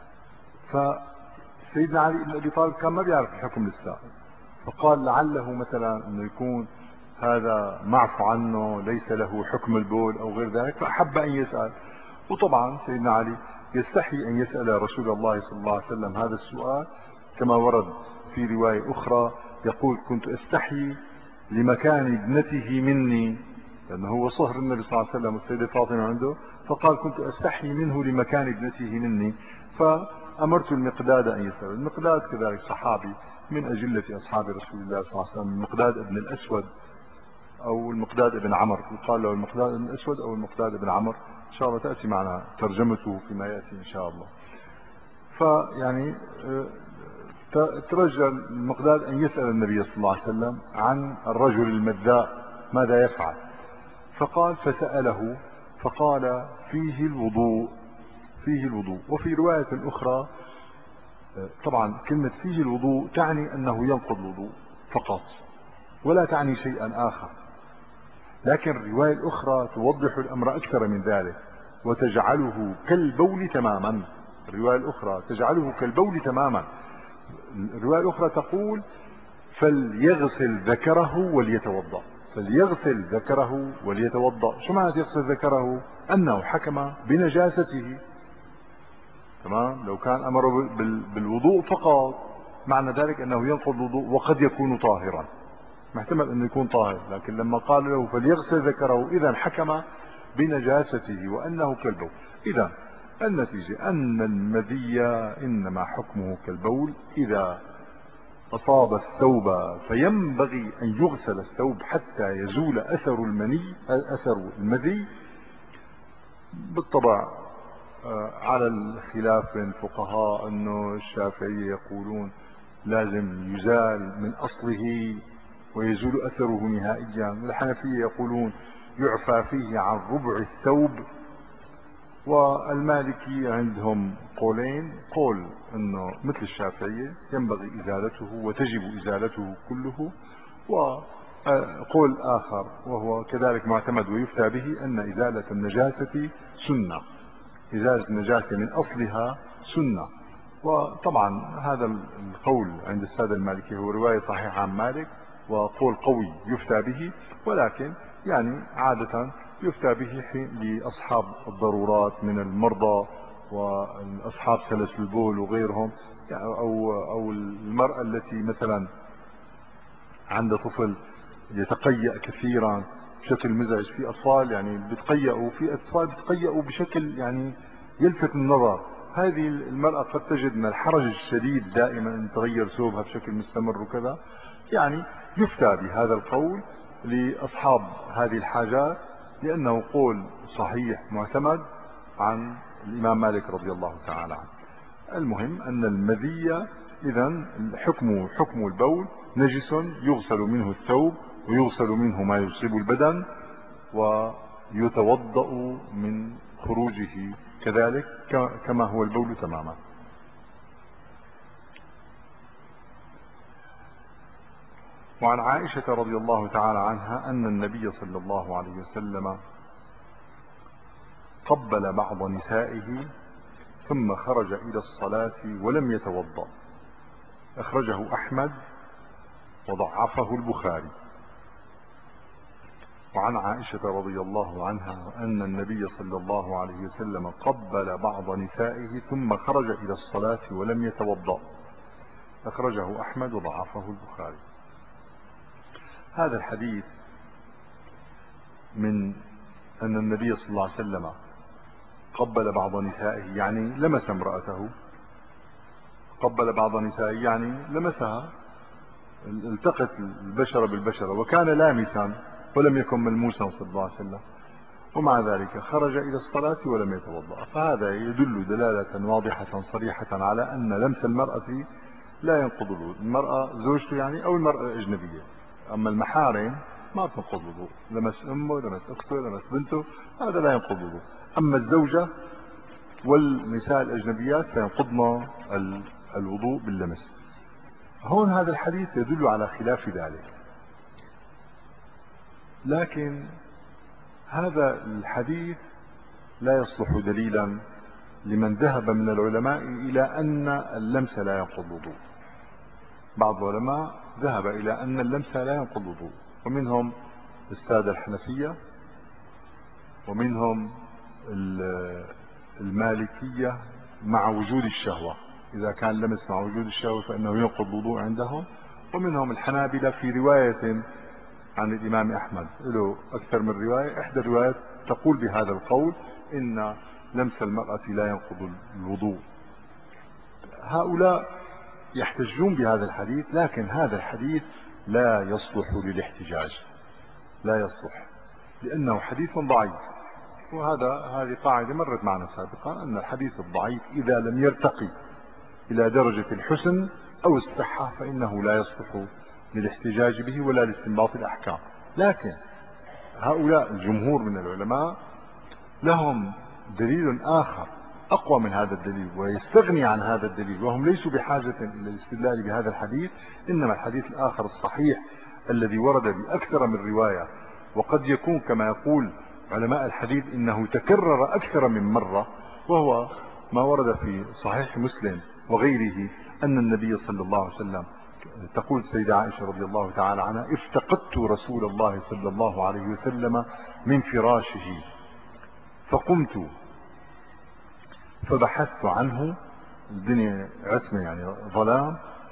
فسيدنا علي بن أبي طالب كان ما بيعرف الحكم لسه، فقال لعله مثلا أنه يكون هذا معفو عنه، ليس له حكم البول أو غير ذلك، فأحب أن يسأل. وطبعا سيدنا علي يستحي أن يسأل رسول الله صلى الله عليه وسلم هذا السؤال، كما ورد في رواية أخرى يقول: كنت أستحي لمكان ابنته مني، لأنه هو صهر النبي صلى الله عليه وسلم والسيدة فاطمة عنده، فقال: كنت أستحي منه لمكان ابنته مني، فأمرت المقداد أن يسأل. المقداد كذلك صحابي من أجلة أصحاب رسول الله صلى الله عليه وسلم، المقداد ابن الأسود أو المقداد ابن عمر، يقال له المقداد ابن الأسود أو المقداد ابن عمر، إن شاء الله تأتي معنا ترجمته فيما يأتي إن شاء الله. فيعني ترجى المقداد أن يسأل النبي صلى الله عليه وسلم عن الرجل المذاء ماذا يفعل، فقال فسأله فقال: فيه الوضوء، فيه الوضوء. وفي رواية أخرى طبعا كلمة فيه الوضوء تعني أنه ينقض الوضوء فقط، ولا تعني شيئا آخر، لكن الرواية الأخرى توضح الأمر أكثر من ذلك وتجعله كالبول تماما. الرواية الأخرى تجعله كالبول تماما. الرواية الأخرى تقول: فليغسل ذكره وليتوضأ، فليغسل ذكره وليتوضأ. شو معنى يغسل ذكره؟ أنه حكم بنجاسته، تمام. لو كان أمر بالوضوء فقط معنى ذلك أنه ينقض الوضوء وقد يكون طاهرا، محتمل أنه يكون طاهر، لكن لما قال له فليغسل ذكره إذا حكم بنجاسته وأنه كالبول. إذا النتيجة أن المذي إنما حكمه كالبول، إذا أصاب الثوب فينبغي أن يغسل الثوب حتى يزول أثر المني أثر المذي. بالطبع على الخلاف بين الفقهاء، أنه الشافعية يقولون لازم يزال من أصله ويزول أثره نهائيا، والحنفية يقولون يعفى فيه عن ربع الثوب، والمالكي عندهم قولين: قول أنه مثل الشافعية ينبغي إزالته وتجب إزالته كله، وقول آخر وهو كذلك معتمد ويفتى به أن إزالة النجاسة سنة، إزالة النجاسة من أصلها سنة. وطبعا هذا القول عند السادة المالكي هو رواية صحيحة عن مالك وقول قوي يفتى به، ولكن يعني عادة يفتى به لأصحاب الضرورات من المرضى وأصحاب سلس البول وغيرهم، أو, أو المرأة التي مثلا عندها طفل يتقيأ كثيرا بشكل مزعج. في أطفال يعني بتقيأوا، في أطفال بتقيأوا بشكل يعني يلفت النظر. هذه المرأة قد تجد من الحرج الشديد دائما أن تغير ثوبها بشكل مستمر وكذا، يعني يفتى بهذا القول لأصحاب هذه الحاجات، لأنه قول صحيح معتمد عن الإمام مالك رضي الله تعالى عنه. المهم أن المذي إذن حكم حكم البول نجس، يغسل منه الثوب ويغسل منه ما يصيب البدن، ويتوضأ من خروجه كذلك كما هو البول تماما. وعن عائشة رضي الله تعالى عنها أن النبي صلى الله عليه وسلم قبل بعض نسائه ثم خرج إلى الصلاة ولم يتوضأ. أخرجه أحمد وضعفه البخاري. وعن عائشة رضي الله عنها أن النبي صلى الله عليه وسلم قبل بعض نسائه ثم خرج إلى الصلاة ولم يتوضأ. أخرجه أحمد وضعفه البخاري. هذا الحديث من أن النبي صلى الله عليه وسلم قبل بعض نسائه يعني لمس امرأته، قبل بعض نسائه يعني لمسها، التقت البشرة بالبشرة، وكان لامسا ولم يكن ملموسا صلى الله عليه وسلم، ومع ذلك خرج إلى الصلاة ولم يتوضأ. فهذا يدل دلالة واضحة صريحة على أن لمس المرأة لا ينقض الوضوء. المرأة زوجته يعني أو المرأة الأجنبية، أما المحارم ما تنقض الوضوء، لمس أمه لمس أخته لمس بنته هذا لا ينقض الوضوء. أما الزوجة والنساء الأجنبيات فينقضن الوضوء باللمس. هون هذا الحديث يدل على خلاف ذلك، لكن هذا الحديث لا يصلح دليلا لمن ذهب من العلماء إلى أن اللمس لا ينقض الوضوء. بعض العلماء ذهب إلى أن اللمس لا ينقض الوضوء، ومنهم السادة الحنفية، ومنهم المالكية مع وجود الشهوة، إذا كان لمس مع وجود الشهوة فإنه ينقض الوضوء عندهم، ومنهم الحنابلة في رواية عن الإمام أحمد له أكثر من رواية، إحدى الروايات تقول بهذا القول إن لمس المرأة لا ينقض الوضوء. هؤلاء يحتجون بهذا الحديث، لكن هذا الحديث لا يصلح للاحتجاج، لا يصلح لأنه حديث ضعيف. وهذا هذه قاعدة مرت معنا سابقا، أن الحديث الضعيف إذا لم يرتقي إلى درجة الحسن أو الصحة فإنه لا يصلح للاحتجاج به ولا لاستنباط الأحكام. لكن هؤلاء الجمهور من العلماء لهم دليل آخر أقوى من هذا الدليل ويستغني عن هذا الدليل، وهم ليسوا بحاجة إلى الاستدلال بهذا الحديث، إنما الحديث الآخر الصحيح الذي ورد بأكثر من رواية، وقد يكون كما يقول علماء الحديث إنه تكرر أكثر من مرة، وهو ما ورد في صحيح مسلم وغيره أن النبي صلى الله عليه وسلم، تقول السيدة عائشة رضي الله تعالى عنها: افتقدت رسول الله صلى الله عليه وسلم من فراشه فقمت فبحثت عنه، الدنيا عتمة يعني ظلام،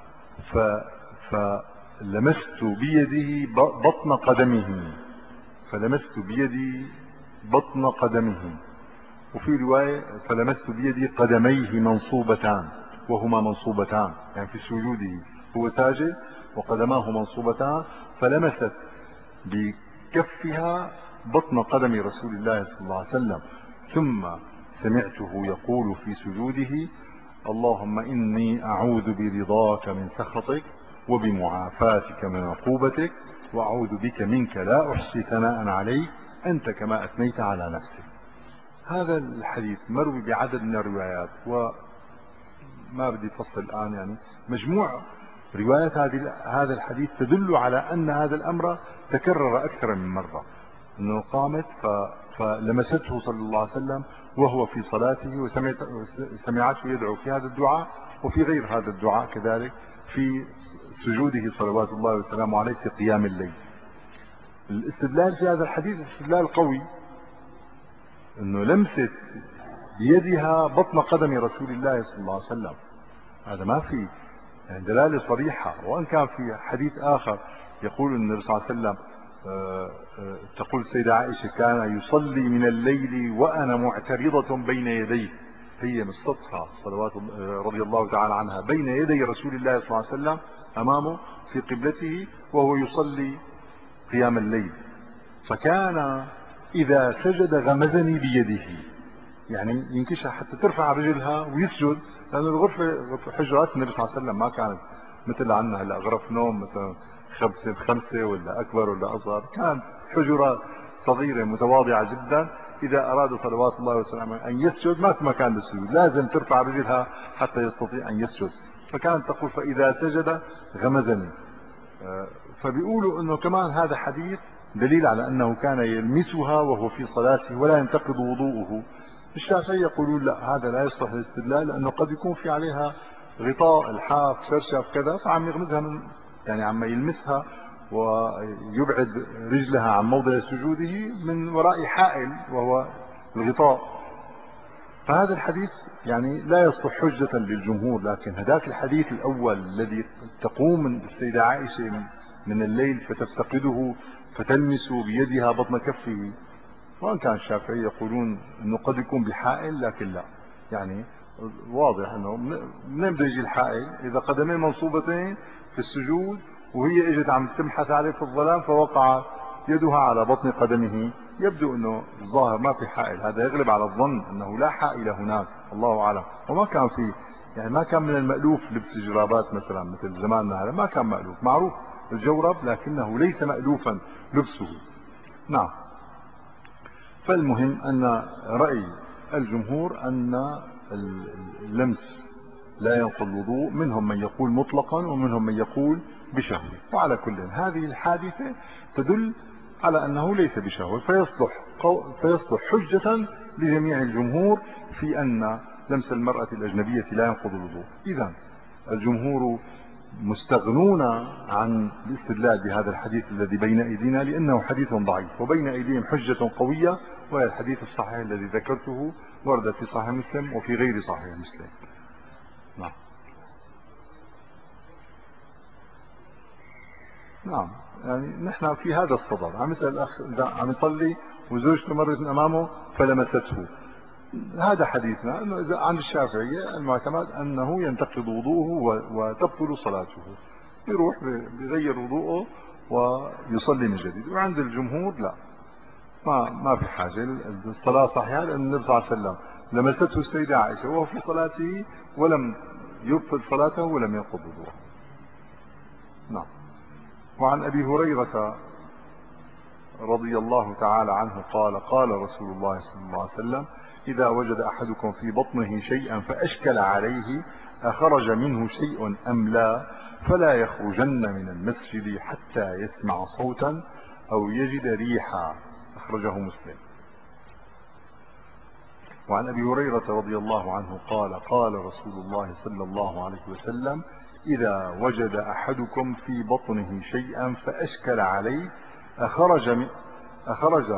فلمست بيده بطن قدمه فلمست بيدي بطن قدمه وفي رواية فلمست بيدي قدميه منصوبتان، وهما منصوبتان يعني في سجوده هو ساجد وقدماه منصوبتان، فلمست بكفها بطن قدم رسول الله صلى الله عليه وسلم، ثم سمعته يقول في سجوده: اللهم إني أعوذ برضاك من سخطك وبمعافاتك من عقوبتك وأعوذ بك منك لا أحصي ثناء عليك أنت كما أثنيت على نفسك. هذا الحديث مروي بعدد من الروايات، وما بدي أفصل الآن، يعني مجموع روايات هذه هذا الحديث تدل على أن هذا الأمر تكرر أكثر من مرة، أنه قامت فلمسته صلى الله عليه وسلم وهو في صلاته وسمعته يدعو في هذا الدعاء وفي غير هذا الدعاء كذلك في سجوده صلوات الله وسلامه عليه في قيام الليل. الاستدلال في هذا الحديث استدلال قوي، أنه لمست بيدها بطن قدم رسول الله صلى الله عليه وسلم، هذا ما في يعني دلالة صريحة. وأن كان في حديث آخر يقول النبي صلى الله عليه وسلم، تقول السيدة عائشة: كان يصلي من الليل وأنا معترضة بين يديه، هي مستطحة صلوات رضي الله تعالى عنها بين يدي رسول الله صلى الله عليه وسلم أمامه في قبلته وهو يصلي قيام الليل، فكان إذا سجد غمزني بيده، يعني ينكشها حتى ترفع رجلها ويسجد، لأن الغرفة غرفة حجرات النبي صلى الله عليه وسلم ما كانت مثل عنا هلا غرف نوم مثلا خمسة بخمسة ولا أكبر ولا أصغر، كانت حجرات صغيرة متواضعة جدا. إذا أراد صلوات الله وسلامه أن يسجد ما في مكان للسجود، لازم ترفع رجلها حتى يستطيع أن يسجد، فكانت تقول فإذا سجد غمزني. فبيقولوا أنه كمان هذا حديث دليل على أنه كان يلمسها وهو في صلاته ولا ينتقض وضوءه. الشافعي يقولون لا، هذا لا يصلح للاستدلال، لأنه قد يكون في عليها غطاء الحاف شرشف كذا، فعم يغمزها من يعني عم يلمسها ويبعد رجلها عن موضع سجوده من وراء حائل وهو الغطاء. فهذا الحديث يعني لا يصلح حجة للجمهور، لكن هذاك الحديث الأول الذي تقوم السيدة عائشة من الليل فتفتقده فتلمس بيدها بطن كفه، وان كان الشافعي يقولون انه قد يكون بحائل، لكن لا، يعني واضح انه منين بده يجي الحائل اذا قدمين منصوبتين في السجود وهي اجت عم تبحث عليه في الظلام فوقع يدها على بطن قدمه، يبدو انه الظاهر ما في حائل، هذا يغلب على الظن انه لا حائل هناك، الله اعلم. وما كان في يعني ما كان من المألوف لبس جرابات مثلا مثل زماننا هذا، ما كان مألوف، معروف الجورب لكنه ليس مألوفا لبسه. نعم. فالمهم أن رأي الجمهور أن اللمس لا ينقض الوضوء، منهم من يقول مطلقا ومنهم من يقول بشهوة، وعلى كل هذه الحادثة تدل على أنه ليس بشهوة، فيصلح, فيصلح حجة لجميع الجمهور في أن لمس المرأة الأجنبية لا ينقض الوضوء. إذن الجمهور مستغنون عن الاستدلال بهذا الحديث الذي بين أيدينا، لأنه حديث ضعيف، وبين أيديهم حجة قوية وهي الحديث الصحيح الذي ذكرته، ورد في صحيح مسلم وفي غير صحيح مسلم. نعم. نعم، يعني نحن في هذا الصدد عم يسأل الأخ عم يصلي وزوجته مرت من أمامه فلمسته، هذا حديثنا أنه إذا عند الشافعية المعتمد أنه ينتقض وضوءه وتبطل صلاته، يروح بيغير وضوءه ويصلي من جديد. وعند الجمهور لا، ما ما في حاجة، الصلاة صحيحة، لأن النبي صلى الله عليه وسلم لمسته السيدة عائشة وهو في صلاته ولم يبطل صلاته ولم ينقض وضوءه. نعم. وعن أبي هريرة رضي الله تعالى عنه قال قال رسول الله صلى الله عليه وسلم: إذا وجد أحدكم في بطنه شيئا فأشكل عليه أخرج منه شيء أم لا فلا يخرجن من المسجد حتى يسمع صوتا أو يجد ريحا، أخرجه مسلم. وعن أبي هريرة رضي الله عنه قال قال رسول الله صلى الله عليه وسلم: إذا وجد أحدكم في بطنه شيئا فأشكل عليه أخرج من أخرج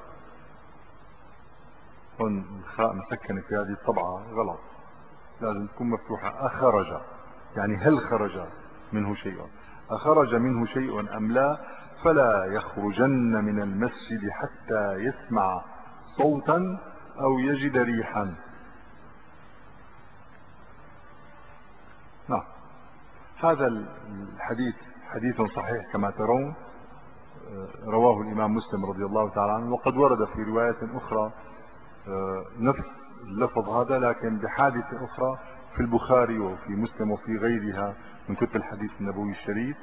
هون الخاء مسكنة في هذه الطبعة غلط، لازم تكون مفتوحة، أخرج يعني هل خرج منه شيء، أخرج منه شيء أم لا فلا يخرجن من المسجد حتى يسمع صوتا أو يجد ريحا. نعم. هذا الحديث حديث صحيح كما ترون، رواه الإمام مسلم رضي الله تعالى عنه، وقد ورد في رواية أخرى نفس اللفظ هذا لكن بحادثة أخرى في البخاري وفي مسلم وفي غيرها من كتب الحديث النبوي الشريف.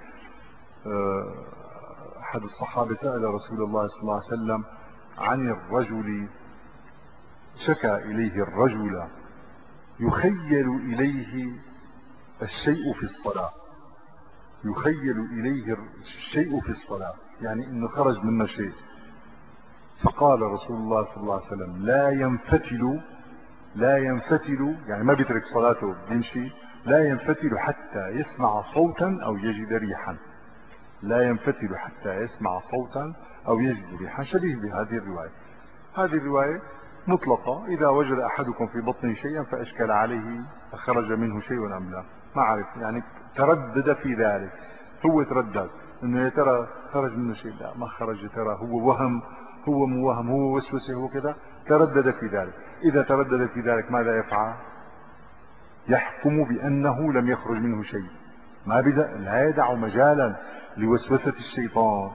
أحد الصحابة سأل رسول الله صلى الله عليه وسلم عن الرجل، شكى إليه الرجل يخيل إليه الشيء في الصلاة، يخيل إليه الشيء في الصلاة يعني إنه خرج منه شيء، فقال رسول الله صلى الله عليه وسلم: لا ينفتل لا ينفتل يعني ما بيترك صلاته بيمشي، لا ينفتل حتى يسمع صوتا أو يجد ريحا، لا ينفتل حتى يسمع صوتا أو يجد ريحا، شبيه بهذه الرواية. هذه الرواية مطلقة: إذا وجد أحدكم في بطنه شيئا فأشكل عليه أخرج منه شيء أم لا، ما عرف يعني تردد في ذلك، هو تردد انه يا ترى خرج منه شيء، لا ما خرج، يا ترى هو وهم، هو موهم، هو وسوسه، هو كذا، تردد في ذلك. اذا تردد في ذلك ماذا يفعل؟ يحكم بانه لم يخرج منه شيء، ما لا يدع مجالا لوسوسه الشيطان.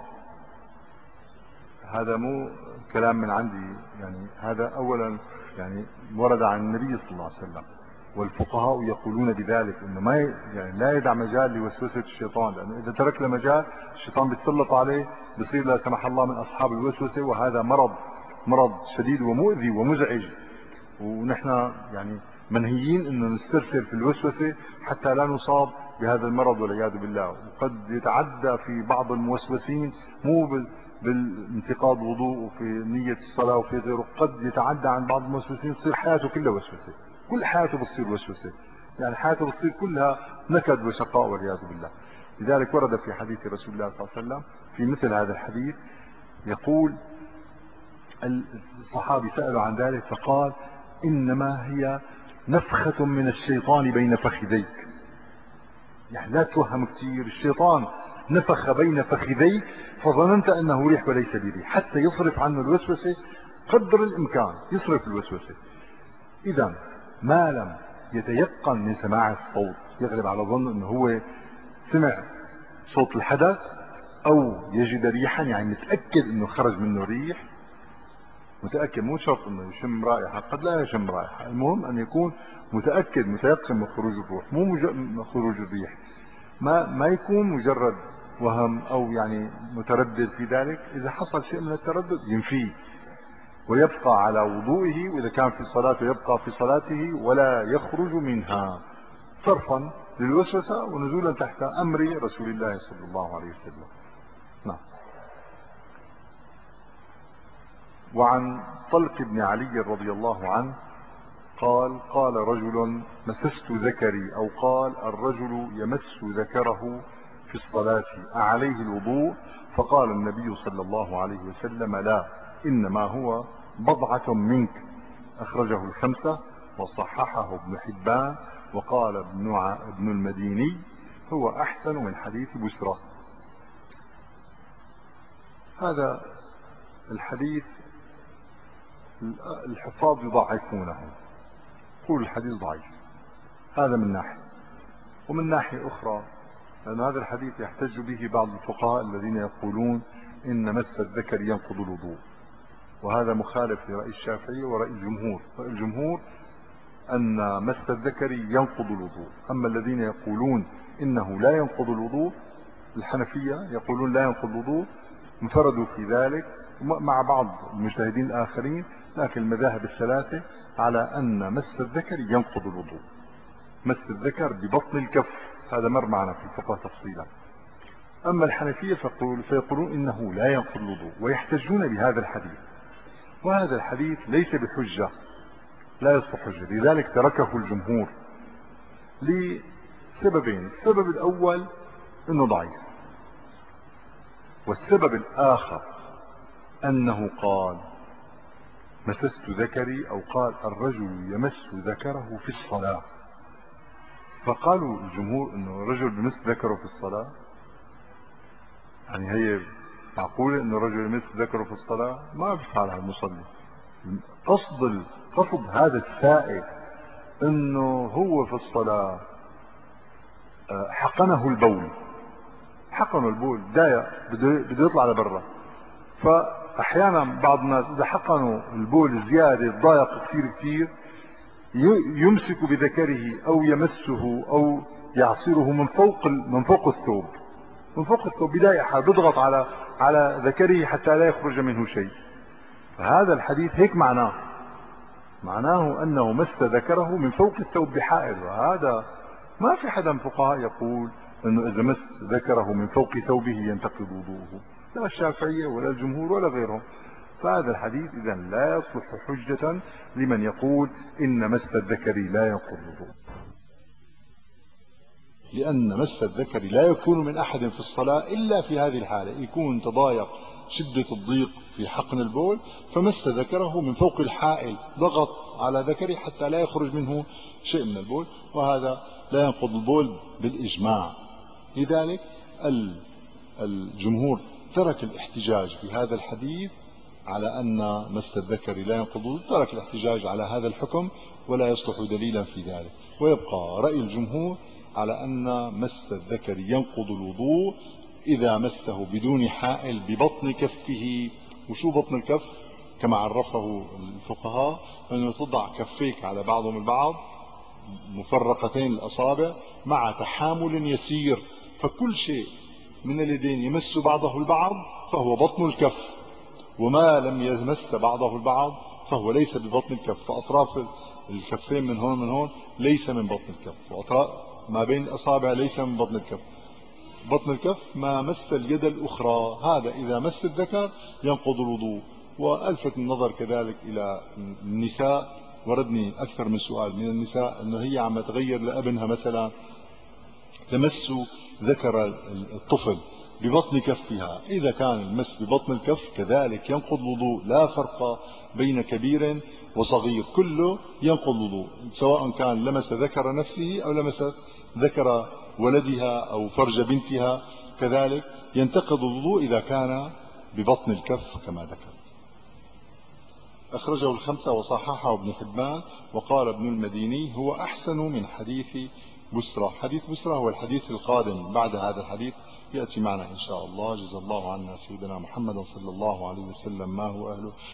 هذا مو كلام من عندي، يعني هذا اولا يعني ورد عن النبي صلى الله عليه وسلم، والفقهاء يقولون بذلك انه ما يعني لا يدع مجال لوسوسه الشيطان، لانه اذا ترك له مجال الشيطان بيتسلط عليه، بصير لا سمح الله من اصحاب الوسوسه، وهذا مرض مرض شديد ومؤذي ومزعج. ونحن يعني منهيين انه نسترسل في الوسوسه حتى لا نصاب بهذا المرض والعياذ بالله. وقد يتعدى في بعض الموسوسين مو بال بالانتقاد وضوء وفي نية الصلاة وفي غيره، قد يتعدى عن بعض الموسوسين تصير حياته كلها وسوسة، كل حياته بتصير وسوسة، يعني حياته بتصير كلها نكد وشقاء والعياذ بالله. لذلك ورد في حديث رسول الله صلى الله عليه وسلم في مثل هذا الحديث يقول، الصحابي سألوا عن ذلك فقال: إنما هي نفخة من الشيطان بين فخذيك. يعني لا توهم كثير، الشيطان نفخ بين فخذيك فظننت أنه ريح وليس بريح، حتى يصرف عنه الوسوسة قدر الإمكان، يصرف الوسوسة. إذا ما لم يتيقن من سماع الصوت، يغلب على ظنه أنه هو سمع صوت الحدث أو يجد ريحا، يعني متأكد أنه خرج منه ريح، متأكد، مو شرط أنه يشم رائحة، قد لا يشم رائحة، المهم أن يكون متأكد متيقن من خروج الروح، مو مج... خروج الريح، ما ما يكون مجرد وهم أو يعني متردد في ذلك. إذا حصل شيء من التردد ينفيه ويبقى على وضوئه، وإذا كان في صلاته يبقى في صلاته ولا يخرج منها، صرفا للوسوسة ونزولا تحت أمر رسول الله صلى الله عليه وسلم. نعم. وعن طلق بن علي رضي الله عنه قال: قال رجل: مسست ذكري، أو قال الرجل يمس ذكره في الصلاة أعليه الوضوء؟ فقال النبي صلى الله عليه وسلم: لا، إنما هو بضعة منك. أخرجه الخمسة وصححه ابن حبان، وقال ابن, ابن المديني: هو أحسن من حديث بسرى. هذا الحديث الحفاظ يضعفونه، يقول الحديث ضعيف، هذا من ناحية. ومن ناحية أخرى لأن هذا الحديث يحتج به بعض الفقهاء الذين يقولون إن مس الذكر ينقض الوضوء، وهذا مخالف لرأي الشافعي ورأي الجمهور. رأي الجمهور أن مس الذكر ينقض الوضوء، أما الذين يقولون إنه لا ينقض الوضوء، الحنفية يقولون لا ينقض الوضوء، انفردوا في ذلك مع بعض المجتهدين الآخرين، لكن المذاهب الثلاثة على أن مس الذكر ينقض الوضوء. مس الذكر ببطن الكف هذا مر معنا في الفقه تفصيلا. أما الحنفية فيقول فيقولون إنه لا ينقض الوضوء، ويحتجون بهذا الحديث، وهذا الحديث ليس بحجة، لا يصبح حجة، لذلك تركه الجمهور لسببين: السبب الأول أنه ضعيف، والسبب الآخر أنه قال مسست ذكري، أو قال الرجل يمس ذكره في الصلاة. فقالوا الجمهور أنه الرجل بمس ذكره في الصلاة، يعني هي معقولة أنه الرجل يمس ذكره في الصلاة؟ ما بيفعلها المصلي. قصد قصد هذا السائل أنه هو في الصلاة حقنه البول، حقنه البول دايق بده يطلع لبرا، فأحيانا بعض الناس إذا حقنوا البول زيادة ضايق كتير كتير يمسك بذكره أو يمسه أو يعصره من فوق من فوق الثوب، من فوق الثوب بداية بيضغط على على ذكره حتى لا يخرج منه شيء. فهذا الحديث هيك معناه، معناه أنه مس ذكره من فوق الثوب بحائل، وهذا ما في حدا من الفقهاء يقول أنه إذا مس ذكره من فوق ثوبه ينتقض وضوءه، لا الشافعية ولا الجمهور ولا غيرهم. فهذا الحديث إذن لا يصلح حجة لمن يقول إن مس الذكر لا ينقض الوضوء، لأن مس الذكر لا يكون من أحد في الصلاة إلا في هذه الحالة، يكون تضايق شدة الضيق في حقن البول فمس ذكره من فوق الحائل، ضغط على ذكره حتى لا يخرج منه شيء من البول، وهذا لا ينقض البول بالإجماع. لذلك الجمهور ترك الاحتجاج بهذا الحديث على أن مس الذكر لا ينقض الوضوء، ترك الاحتجاج على هذا الحكم ولا يصلح دليلا في ذلك، ويبقى رأي الجمهور على أن مس الذكر ينقض الوضوء إذا مسه بدون حائل ببطن كفه. وشو بطن الكف؟ كما عرفه الفقهاء أنه تضع كفيك على بعضهم البعض مفرقتين الأصابع مع تحامل يسير، فكل شيء من اليدين يمس بعضه البعض فهو بطن الكف، وما لم يمس بعضه البعض فهو ليس ببطن الكف. فأطراف الكفين من هون من هون ليس من بطن الكف، وأطراف ما بين الأصابع ليس من بطن الكف. بطن الكف ما مس اليد الأخرى، هذا إذا مس الذكر ينقض الوضوء. وألفت النظر كذلك إلى النساء، وردني أكثر من سؤال من النساء أنه هي عم تغير لابنها مثلا تمس ذكر الطفل ببطن كفها، إذا كان المس ببطن الكف كذلك ينقض الوضوء، لا فرق بين كبير وصغير، كله ينقض الوضوء، سواء كان لمس ذكر نفسه أو لمس ذكر ولدها أو فرج بنتها، كذلك ينتقض الوضوء إذا كان ببطن الكف كما ذكرت. أخرجه الخمسة وصححه ابن حبان، وقال ابن المديني هو أحسن من حديث بسرى. حديث بسرى هو الحديث القادم بعد هذا الحديث، يأتي معنا إن شاء الله. جزا الله عنا سيدنا محمد صلى الله عليه وسلم ما هو أهله.